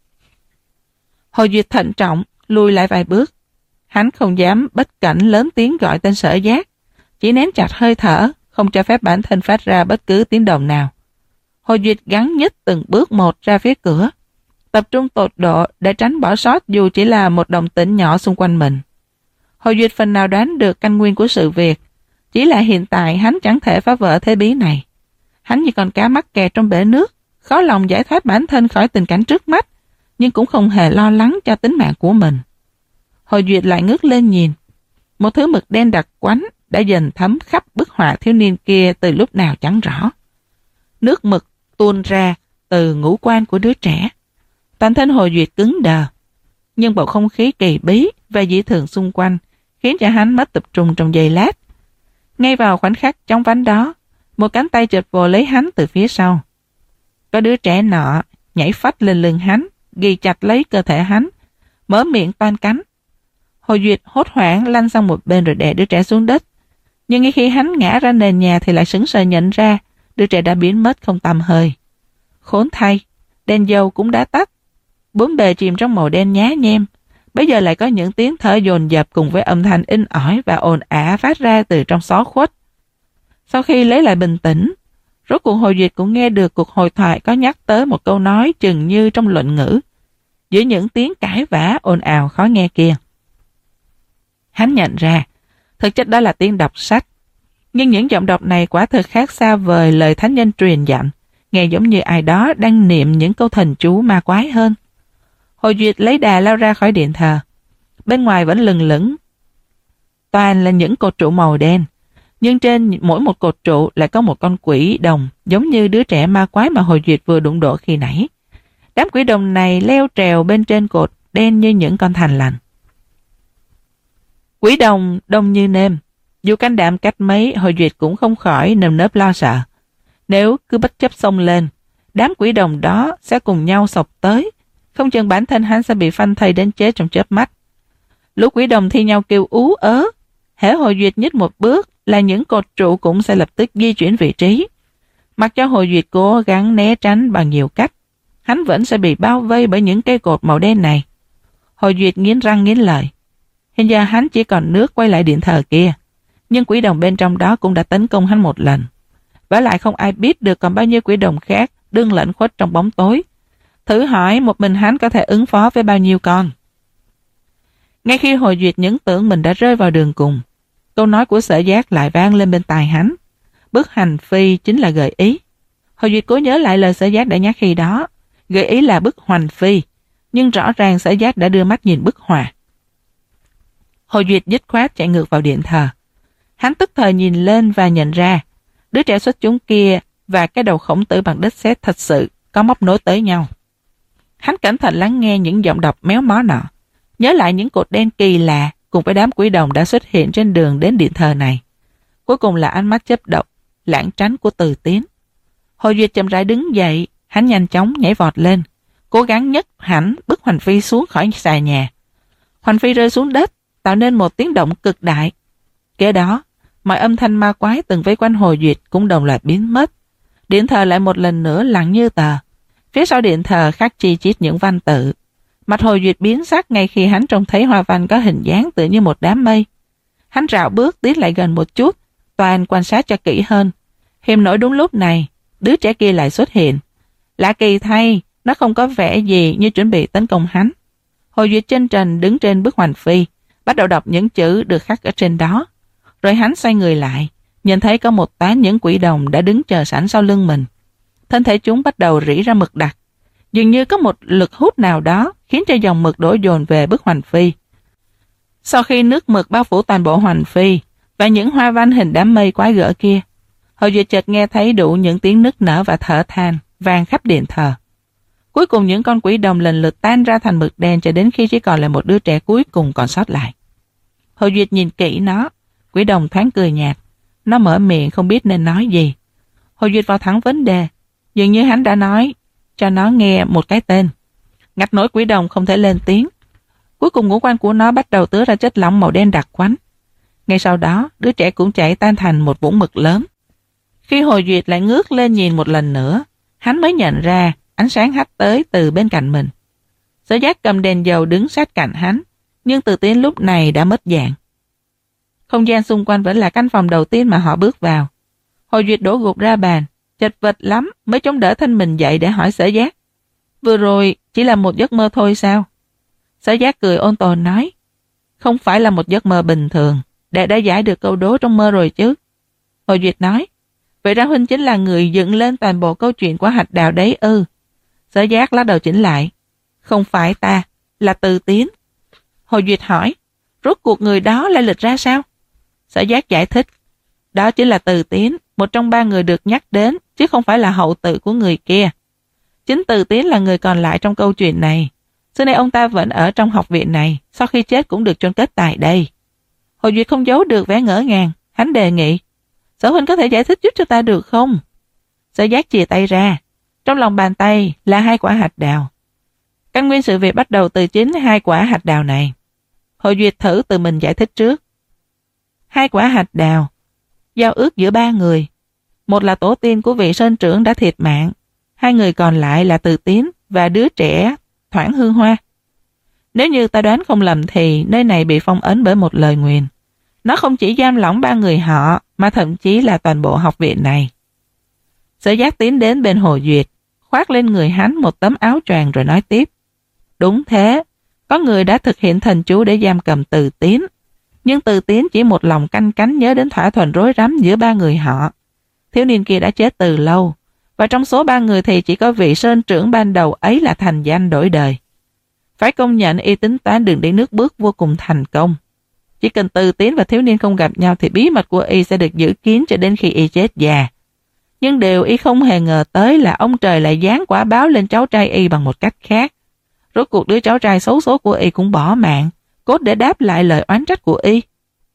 Hồ Duyệt thận trọng lùi lại vài bước. Hắn không dám bất cảnh lớn tiếng gọi tên Sở Giác, chỉ nén chặt hơi thở, không cho phép bản thân phát ra bất cứ tiếng động nào. Hồ Duyệt gắng nhích từng bước một ra phía cửa, tập trung tột độ để tránh bỏ sót dù chỉ là một động tĩnh nhỏ xung quanh mình. Hồ Duyệt phần nào đoán được căn nguyên của sự việc, chỉ là hiện tại hắn chẳng thể phá vỡ thế bí này. Hắn như con cá mắc kẹt trong bể nước, khó lòng giải thoát bản thân khỏi tình cảnh trước mắt, nhưng cũng không hề lo lắng cho tính mạng của mình. Hồ Duyệt lại ngước lên nhìn. Một thứ mực đen đặc quánh đã dần thấm khắp bức họa thiếu niên kia từ lúc nào chẳng rõ. Nước mực tuôn ra từ ngũ quan của đứa trẻ. Toàn thân Hồ Duyệt cứng đờ, nhưng bầu không khí kỳ bí và dị thường xung quanh khiến cho hắn mất tập trung trong giây lát. Ngay vào khoảnh khắc chóng vánh đó, một cánh tay chợt vồ lấy hắn từ phía sau. Có đứa trẻ nọ nhảy phách lên lưng hắn, ghi chặt lấy cơ thể hắn, mở miệng toan cắn. Hồ Duyệt hốt hoảng lăn sang một bên rồi đè đứa trẻ xuống đất. Nhưng ngay khi hắn ngã ra nền nhà thì lại sững sờ nhận ra đứa trẻ đã biến mất không tăm hơi. Khốn thay, đèn dầu cũng đã tắt. Bốn bề chìm trong màu đen nhá nhem. Bây giờ lại có những tiếng thở dồn dập cùng với âm thanh in ỏi và ồn ả phát ra từ trong xó khuất. Sau khi lấy lại bình tĩnh, rốt cuộc Hồ Duyệt cũng nghe được cuộc hội thoại có nhắc tới một câu nói chừng như trong luận ngữ, giữa những tiếng cãi vã ồn ào khó nghe kia. Hắn nhận ra, thực chất đó là tiếng đọc sách. Nhưng những giọng đọc này quả thực khác xa vời lời thánh nhân truyền dặn, nghe giống như ai đó đang niệm những câu thần chú ma quái hơn. Hồ Duyệt lấy đà lao ra khỏi điện thờ. Bên ngoài vẫn lừng lững toàn là những cột trụ màu đen, nhưng trên mỗi một cột trụ lại có một con quỷ đồng giống như đứa trẻ ma quái mà Hồ Duyệt vừa đụng độ khi nãy. Đám quỷ đồng này leo trèo bên trên cột đen như những con thằn lằn. Quỷ đồng đông như nêm, dù can đảm cách mấy, Hồ Duyệt cũng không khỏi nơm nớp lo sợ. Nếu cứ bất chấp xông lên, đám quỷ đồng đó sẽ cùng nhau xộc tới, không chừng bản thân hắn sẽ bị phanh thây đến chết trong chớp mắt. Lũ quỷ đồng thi nhau kêu ú ớ, hễ Hồ Duyệt nhích một bước là những cột trụ cũng sẽ lập tức di chuyển vị trí. Mặc cho Hồ Duyệt cố gắng né tránh bằng nhiều cách, hắn vẫn sẽ bị bao vây bởi những cây cột màu đen này. Hồ Duyệt nghiến răng nghiến lợi. Hiện giờ hắn chỉ còn nước quay lại điện thờ kia, nhưng quỷ đồng bên trong đó cũng đã tấn công hắn một lần. Vả lại không ai biết được còn bao nhiêu quỷ đồng khác đương lẩn khuất trong bóng tối. Thử hỏi một mình hắn có thể ứng phó với bao nhiêu con. Ngay khi Hồ Duyệt những tưởng mình đã rơi vào đường cùng, câu nói của Sở Giác lại vang lên bên tai hắn. Bức hành phi chính là gợi ý. Hồ Duyệt cố nhớ lại lời Sở Giác đã nhắc khi đó. Gợi ý là bức hoành phi, nhưng rõ ràng Sở Giác đã đưa mắt nhìn bức họa. Hồ Duyệt dứt khoát chạy ngược vào điện thờ. Hắn tức thời nhìn lên và nhận ra đứa trẻ xuất chúng kia và cái đầu khổng tử bằng đất sét thật sự có móc nối tới nhau. Hắn cẩn thận lắng nghe những giọng đọc méo mó nọ, nhớ lại những cột đen kỳ lạ cùng với đám quỷ đồng đã xuất hiện trên đường đến điện thờ này. Cuối cùng là ánh mắt chớp động, lãng tránh của Từ Tiến. Hồ Duyệt chậm rãi đứng dậy, hắn nhanh chóng nhảy vọt lên, cố gắng nhấc hẳn bức hoành phi xuống khỏi xà nhà. Hoành phi rơi xuống đất, tạo nên một tiếng động cực đại. Kế đó, mọi âm thanh ma quái từng vây quanh Hồ Duyệt cũng đồng loạt biến mất. Điện thờ lại một lần nữa lặng như tờ. Phía sau điện thờ khắc chi chít những văn tự. Mặt Hồ Duyệt biến sắc ngay khi hắn trông thấy hoa văn có hình dáng tựa như một đám mây. Hắn rảo bước tiến lại gần một chút, toàn quan sát cho kỹ hơn. Hiềm nổi đúng lúc này, đứa trẻ kia lại xuất hiện. Lạ kỳ thay, nó không có vẻ gì như chuẩn bị tấn công hắn. Hồ Duyệt chân trần đứng trên bức hoành phi, bắt đầu đọc những chữ được khắc ở trên đó. Rồi hắn xoay người lại, nhìn thấy có một toán những quỷ đồng đã đứng chờ sẵn sau lưng mình. Thân thể chúng bắt đầu rỉ ra mực đặc. Dường như có một lực hút nào đó khiến cho dòng mực đổ dồn về bức hoành phi. Sau khi nước mực bao phủ toàn bộ hoành phi và những hoa văn hình đám mây quái gở kia, Hồ Duyệt chợt nghe thấy đủ những tiếng nức nở và thở than vang khắp điện thờ. Cuối cùng những con quỷ đồng lần lượt tan ra thành mực đen cho đến khi chỉ còn lại một đứa trẻ cuối cùng còn sót lại. Hồ Duyệt nhìn kỹ nó, quỷ đồng thoáng cười nhạt. Nó mở miệng không biết nên nói gì. Hồ Duyệt vào thẳng vấn đề, dường như hắn đã nói cho nó nghe một cái tên. Ngặt nỗi quỷ đồng không thể lên tiếng. Cuối cùng ngũ quan của nó bắt đầu tứa ra chất lỏng màu đen đặc quánh. Ngay sau đó, đứa trẻ cũng chảy tan thành một vũng mực lớn. Khi Hồ Duyệt lại ngước lên nhìn một lần nữa, hắn mới nhận ra ánh sáng hắt tới từ bên cạnh mình. Sở Giác cầm đèn dầu đứng sát cạnh hắn, nhưng Từ Tiến lúc này đã mất dạng. Không gian xung quanh vẫn là căn phòng đầu tiên mà họ bước vào. Hồ Duyệt đổ gục ra bàn, chật vật lắm mới chống đỡ thân mình dậy để hỏi Sở Giác. Vừa rồi chỉ là một giấc mơ thôi sao? Sở Giác cười ôn tồn nói, không phải là một giấc mơ bình thường, đệ đã giải được câu đố trong mơ rồi chứ. Hồ Duyệt nói, vậy ra huynh chính là người dựng lên toàn bộ câu chuyện của hạch đào đấy ư? Sở Giác lắc đầu chỉnh lại, không phải ta, là Từ Tiến. Hồ Duyệt hỏi, rốt cuộc người đó lai lịch ra sao? Sở Giác giải thích, đó chính là Từ Tiến, một trong ba người được nhắc đến, chứ không phải là hậu tự của người kia. Chính Từ Tiến là người còn lại trong câu chuyện này. Xưa nay ông ta vẫn ở trong học viện này, sau khi chết cũng được chôn cất tại đây. Hồ Duyệt không giấu được vẻ ngỡ ngàng, hắn đề nghị, Sở huynh có thể giải thích giúp cho ta được không? Sở Giác chìa tay ra, trong lòng bàn tay là hai quả hạch đào. Căn nguyên sự việc bắt đầu từ chính hai quả hạch đào này. Hồ Duyệt thử tự mình giải thích trước. Hai quả hạch đào, giao ước giữa ba người. Một là tổ tiên của vị sơn trưởng đã thiệt mạng, hai người còn lại là Từ Tiến và đứa trẻ Thoảng Hương Hoa. Nếu như ta đoán không lầm thì nơi này bị phong ấn bởi một lời nguyền. Nó không chỉ giam lỏng ba người họ, mà thậm chí là toàn bộ học viện này. Sở Giác tiến đến bên Hồ Duyệt, khoác lên người hắn một tấm áo choàng rồi nói tiếp. Đúng thế, có người đã thực hiện thần chú để giam cầm Từ Tiến. Nhưng Từ Tiến chỉ một lòng canh cánh nhớ đến thỏa thuận rối rắm giữa ba người họ. Thiếu niên kia đã chết từ lâu, và trong số ba người thì chỉ có vị sơn trưởng ban đầu ấy là thành danh đổi đời. Phải công nhận y tính toán đường đi nước bước vô cùng thành công. Chỉ cần Từ Tiến và thiếu niên không gặp nhau thì bí mật của y sẽ được giữ kín cho đến khi y chết già. Nhưng điều y không hề ngờ tới là ông trời lại giáng quả báo lên cháu trai y bằng một cách khác. Rốt cuộc đứa cháu trai xấu số của y cũng bỏ mạng, cốt để đáp lại lời oán trách của y.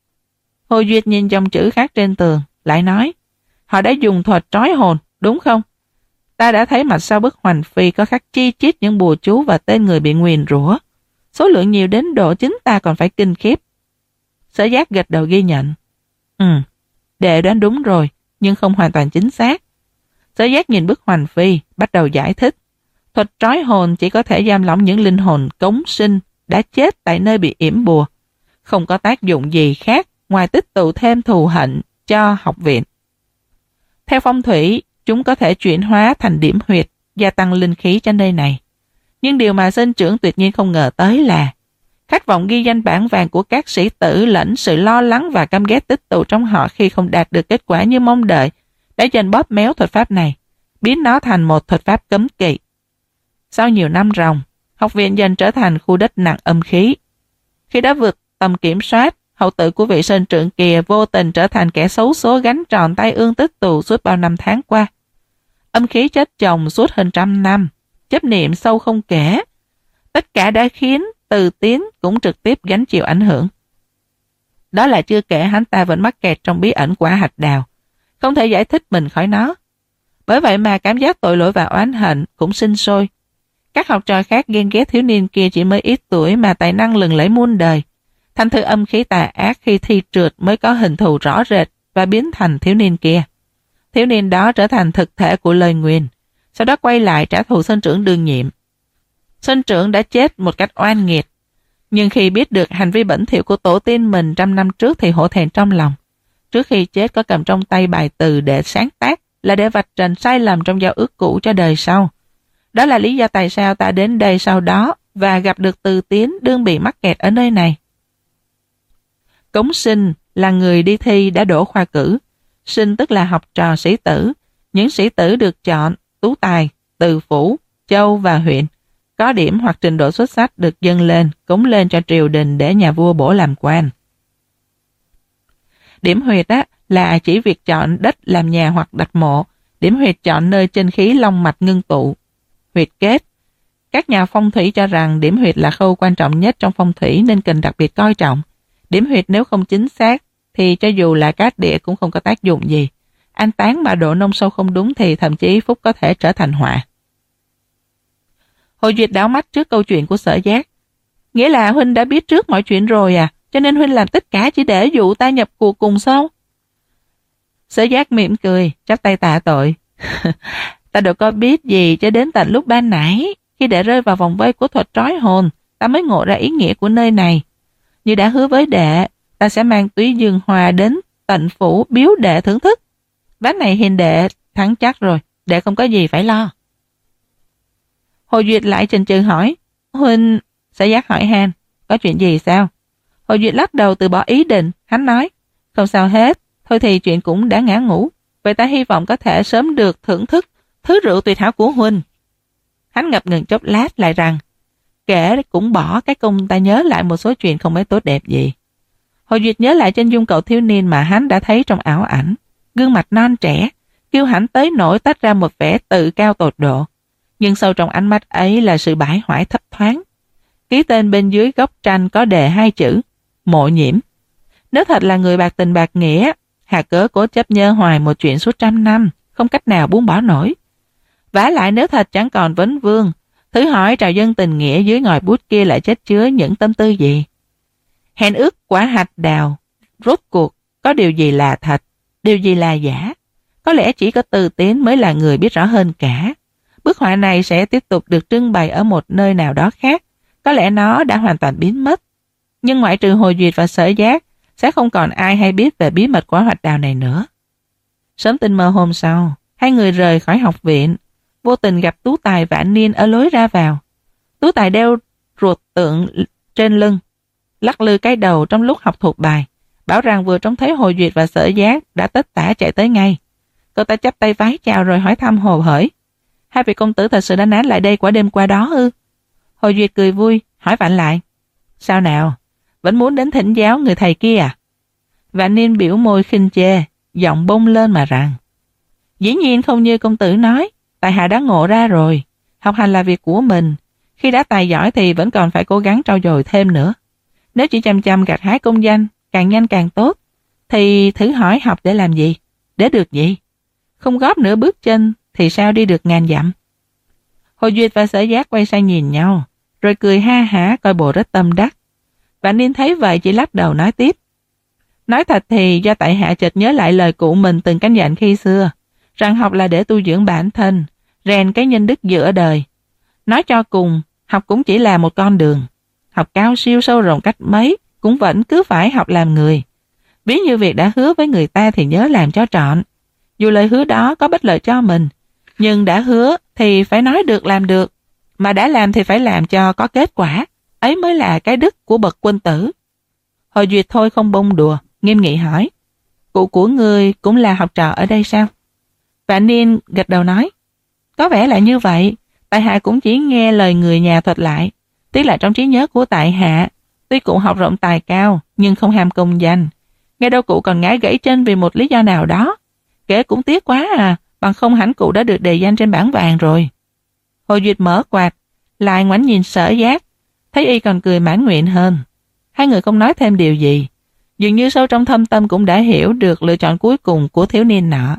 Hồ Duyệt nhìn dòng chữ khác trên tường, lại nói, họ đã dùng thuật trói hồn, đúng không? Ta đã thấy mặt sau bức hoành phi có khắc chi chít những bùa chú và tên người bị nguyền rủa. Số lượng nhiều đến độ chính ta còn phải kinh khiếp. Sở Giác gật đầu ghi nhận. Ừ, đệ đoán đúng rồi, nhưng không hoàn toàn chính xác. Sở Giác nhìn bức hoành phi, bắt đầu giải thích. Thuật trói hồn chỉ có thể giam lỏng những linh hồn cống sinh đã chết tại nơi bị yểm bùa. Không có tác dụng gì khác ngoài tích tụ thêm thù hận cho học viện. Theo phong thủy, chúng có thể chuyển hóa thành điểm huyệt, gia tăng linh khí cho nơi này. Nhưng điều mà sinh trưởng tuyệt nhiên không ngờ tới là khát vọng ghi danh bảng vàng của các sĩ tử lẫn sự lo lắng và căm ghét tích tụ trong họ khi không đạt được kết quả như mong đợi đã dần bóp méo thuật pháp này, biến nó thành một thuật pháp cấm kỵ. Sau nhiều năm ròng, học viện dần trở thành khu đất nặng âm khí. Khi đã vượt tầm kiểm soát, hậu tự của vị sơn trưởng kia vô tình trở thành kẻ xấu số gánh tròn tay ương tích tù suốt bao năm tháng qua. Âm khí chết chồng suốt hơn trăm năm, chấp niệm sâu không kể. Tất cả đã khiến Từ Tiến cũng trực tiếp gánh chịu ảnh hưởng. Đó là chưa kể hắn ta vẫn mắc kẹt trong bí ẩn quả hạch đào, không thể giải thích mình khỏi nó. Bởi vậy mà cảm giác tội lỗi và oán hận cũng sinh sôi. Các học trò khác ghen ghét thiếu niên kia chỉ mới ít tuổi mà tài năng lừng lẫy muôn đời. Thành thử âm khí tà ác khi thi trượt mới có hình thù rõ rệt và biến thành thiếu niên kia. Thiếu niên đó trở thành thực thể của lời nguyền, sau đó quay lại trả thù sơn trưởng đương nhiệm. Sơn trưởng đã chết một cách oan nghiệt, nhưng khi biết được hành vi bẩn thỉu của tổ tiên mình trăm năm trước thì hổ thẹn trong lòng. Trước khi chết có cầm trong tay bài từ để sáng tác, là để vạch trần sai lầm trong giao ước cũ cho đời sau. Đó là lý do tại sao ta đến đây sau đó và gặp được Từ Tiến đương bị mắc kẹt ở nơi này. Cống Sinh là người đi thi đã đỗ khoa cử. Sinh tức là học trò sĩ tử. Những sĩ tử được chọn, tú tài, từ phủ, châu và huyện, có điểm hoặc trình độ xuất sắc được dâng lên, cống lên cho triều đình để nhà vua bổ làm quan. Điểm huyệt á, là chỉ việc chọn đất làm nhà hoặc đặt mộ. Điểm huyệt chọn nơi chân khí long mạch ngưng tụ. Huyệt kết Các nhà phong thủy cho rằng điểm huyệt là khâu quan trọng nhất trong phong thủy nên cần đặc biệt coi trọng. Điểm huyệt nếu không chính xác thì cho dù là cát địa cũng không có tác dụng gì. An táng mà độ nông sâu không đúng thì thậm chí phúc có thể trở thành họa. Hồ Duyệt đảo mắt trước câu chuyện của Sở Giác. Nghĩa là huynh đã biết trước mọi chuyện rồi à, cho nên huynh làm tất cả chỉ để dụ ta nhập cuộc cùng sao? Sở Giác mỉm cười, chắp tay tạ tội. Ta đâu có biết gì cho đến tận lúc ban nãy, khi đệ rơi vào vòng vây của thuật trói hồn, ta mới ngộ ra ý nghĩa của nơi này. Như đã hứa với đệ, ta sẽ mang túy dương hoa đến tận phủ biếu đệ thưởng thức. Ván này hiền đệ thắng chắc rồi, đệ không có gì phải lo. Hồ Duyệt lại chần chừ hỏi, huynh... Sở Giác hỏi han, có chuyện gì sao? Hồ Duyệt lắc đầu từ bỏ ý định, hắn nói, không sao hết, thôi thì chuyện cũng đã ngã ngủ, vậy ta hy vọng có thể sớm được thưởng thức thứ rượu tuyệt hảo của huynh. Hắn ngập ngừng chốc lát lại rằng, kể cũng bỏ cái công ta nhớ lại một số chuyện không mấy tốt đẹp gì. Hồ Duyệt nhớ lại chân dung cậu thiếu niên mà hắn đã thấy trong ảo ảnh, gương mặt non trẻ, kiêu hãnh tới nỗi tách ra một vẻ tự cao tột độ, nhưng sâu trong ánh mắt ấy là sự bãi hoại thấp thoáng. Ký tên bên dưới góc tranh có đề hai chữ, Mộ Nhiễm. Nếu thật là người bạc tình bạc nghĩa, hà cớ cố chấp nhớ hoài một chuyện suốt trăm năm, không cách nào buông bỏ nổi. Vả lại nếu thật chẳng còn vấn vương, thử hỏi trào dân tình nghĩa dưới ngòi bút kia lại chất chứa những tâm tư gì? Hẹn ước quả hạch đào, rốt cuộc có điều gì là thật, điều gì là giả? Có lẽ chỉ có Từ Tiến mới là người biết rõ hơn cả. Bức họa này sẽ tiếp tục được trưng bày ở một nơi nào đó khác. Có lẽ nó đã hoàn toàn biến mất. Nhưng ngoại trừ Hồ Duyệt và Sở Giác, sẽ không còn ai hay biết về bí mật của hạch đào này nữa. Sớm tinh mơ hôm sau, hai người rời khỏi học viện, vô tình gặp Tú Tài và Anh Niên ở lối ra vào. Tú Tài đeo ruột tượng trên lưng, lắc lư cái đầu trong lúc học thuộc bài, bảo rằng vừa trông thấy Hồ Duyệt và Sở Giác đã tất tả chạy tới ngay. Cậu ta chắp tay vái chào rồi hỏi thăm hồ hởi, hai vị công tử thật sự đã nán lại đây quả đêm qua đó ư? Hồ Duyệt cười vui, hỏi vặn lại, sao nào, vẫn muốn đến thỉnh giáo người thầy kia à? Vạn Niên biểu môi khinh chê, giọng bông lên mà rằng, dĩ nhiên không như công tử nói, tại hạ đã ngộ ra rồi, học hành là việc của mình, khi đã tài giỏi thì vẫn còn phải cố gắng trau dồi thêm nữa. Nếu chỉ chăm chăm gặt hái công danh, càng nhanh càng tốt, thì thử hỏi học để làm gì, để được gì? Không góp nửa bước chân thì sao đi được ngàn dặm? Hồ Duyệt và Sở Giác quay sang nhìn nhau, rồi cười ha hả coi bộ rất tâm đắc. Vạn Niên thấy vậy chỉ lắc đầu nói tiếp. Nói thật thì do tại hạ chợt nhớ lại lời cụ mình từng căn dặn khi xưa, rằng học là để tu dưỡng bản thân, rèn cái nhân đức giữa đời. Nói cho cùng, học cũng chỉ là một con đường. Học cao siêu sâu rộng cách mấy, cũng vẫn cứ phải học làm người. Ví như việc đã hứa với người ta thì nhớ làm cho trọn. Dù lời hứa đó có bất lợi cho mình, nhưng đã hứa thì phải nói được làm được, mà đã làm thì phải làm cho có kết quả, ấy mới là cái đức của bậc quân tử. Hồ Duyệt thôi không bông đùa, nghiêm nghị hỏi, cụ của ngươi cũng là học trò ở đây sao? Vạn Niên gật đầu nói, có vẻ là như vậy, tại hạ cũng chỉ nghe lời người nhà thuật lại, tiếc là trong trí nhớ của tại hạ, tuy cụ học rộng tài cao nhưng không ham công danh, nghe đâu cụ còn ngã gãy chân vì một lý do nào đó, kể cũng tiếc quá à, bằng không hẳn cụ đã được đề danh trên bảng vàng rồi. Hồ Duyệt mở quạt, lại ngoảnh nhìn Sở Giác, thấy y còn cười mãn nguyện hơn. Hai người không nói thêm điều gì, dường như sâu trong thâm tâm cũng đã hiểu được lựa chọn cuối cùng của thiếu niên nọ.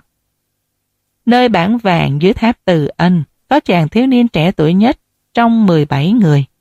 Nơi bảng vàng dưới tháp Từ Ân, có chàng thiếu niên trẻ tuổi nhất trong mười bảy người.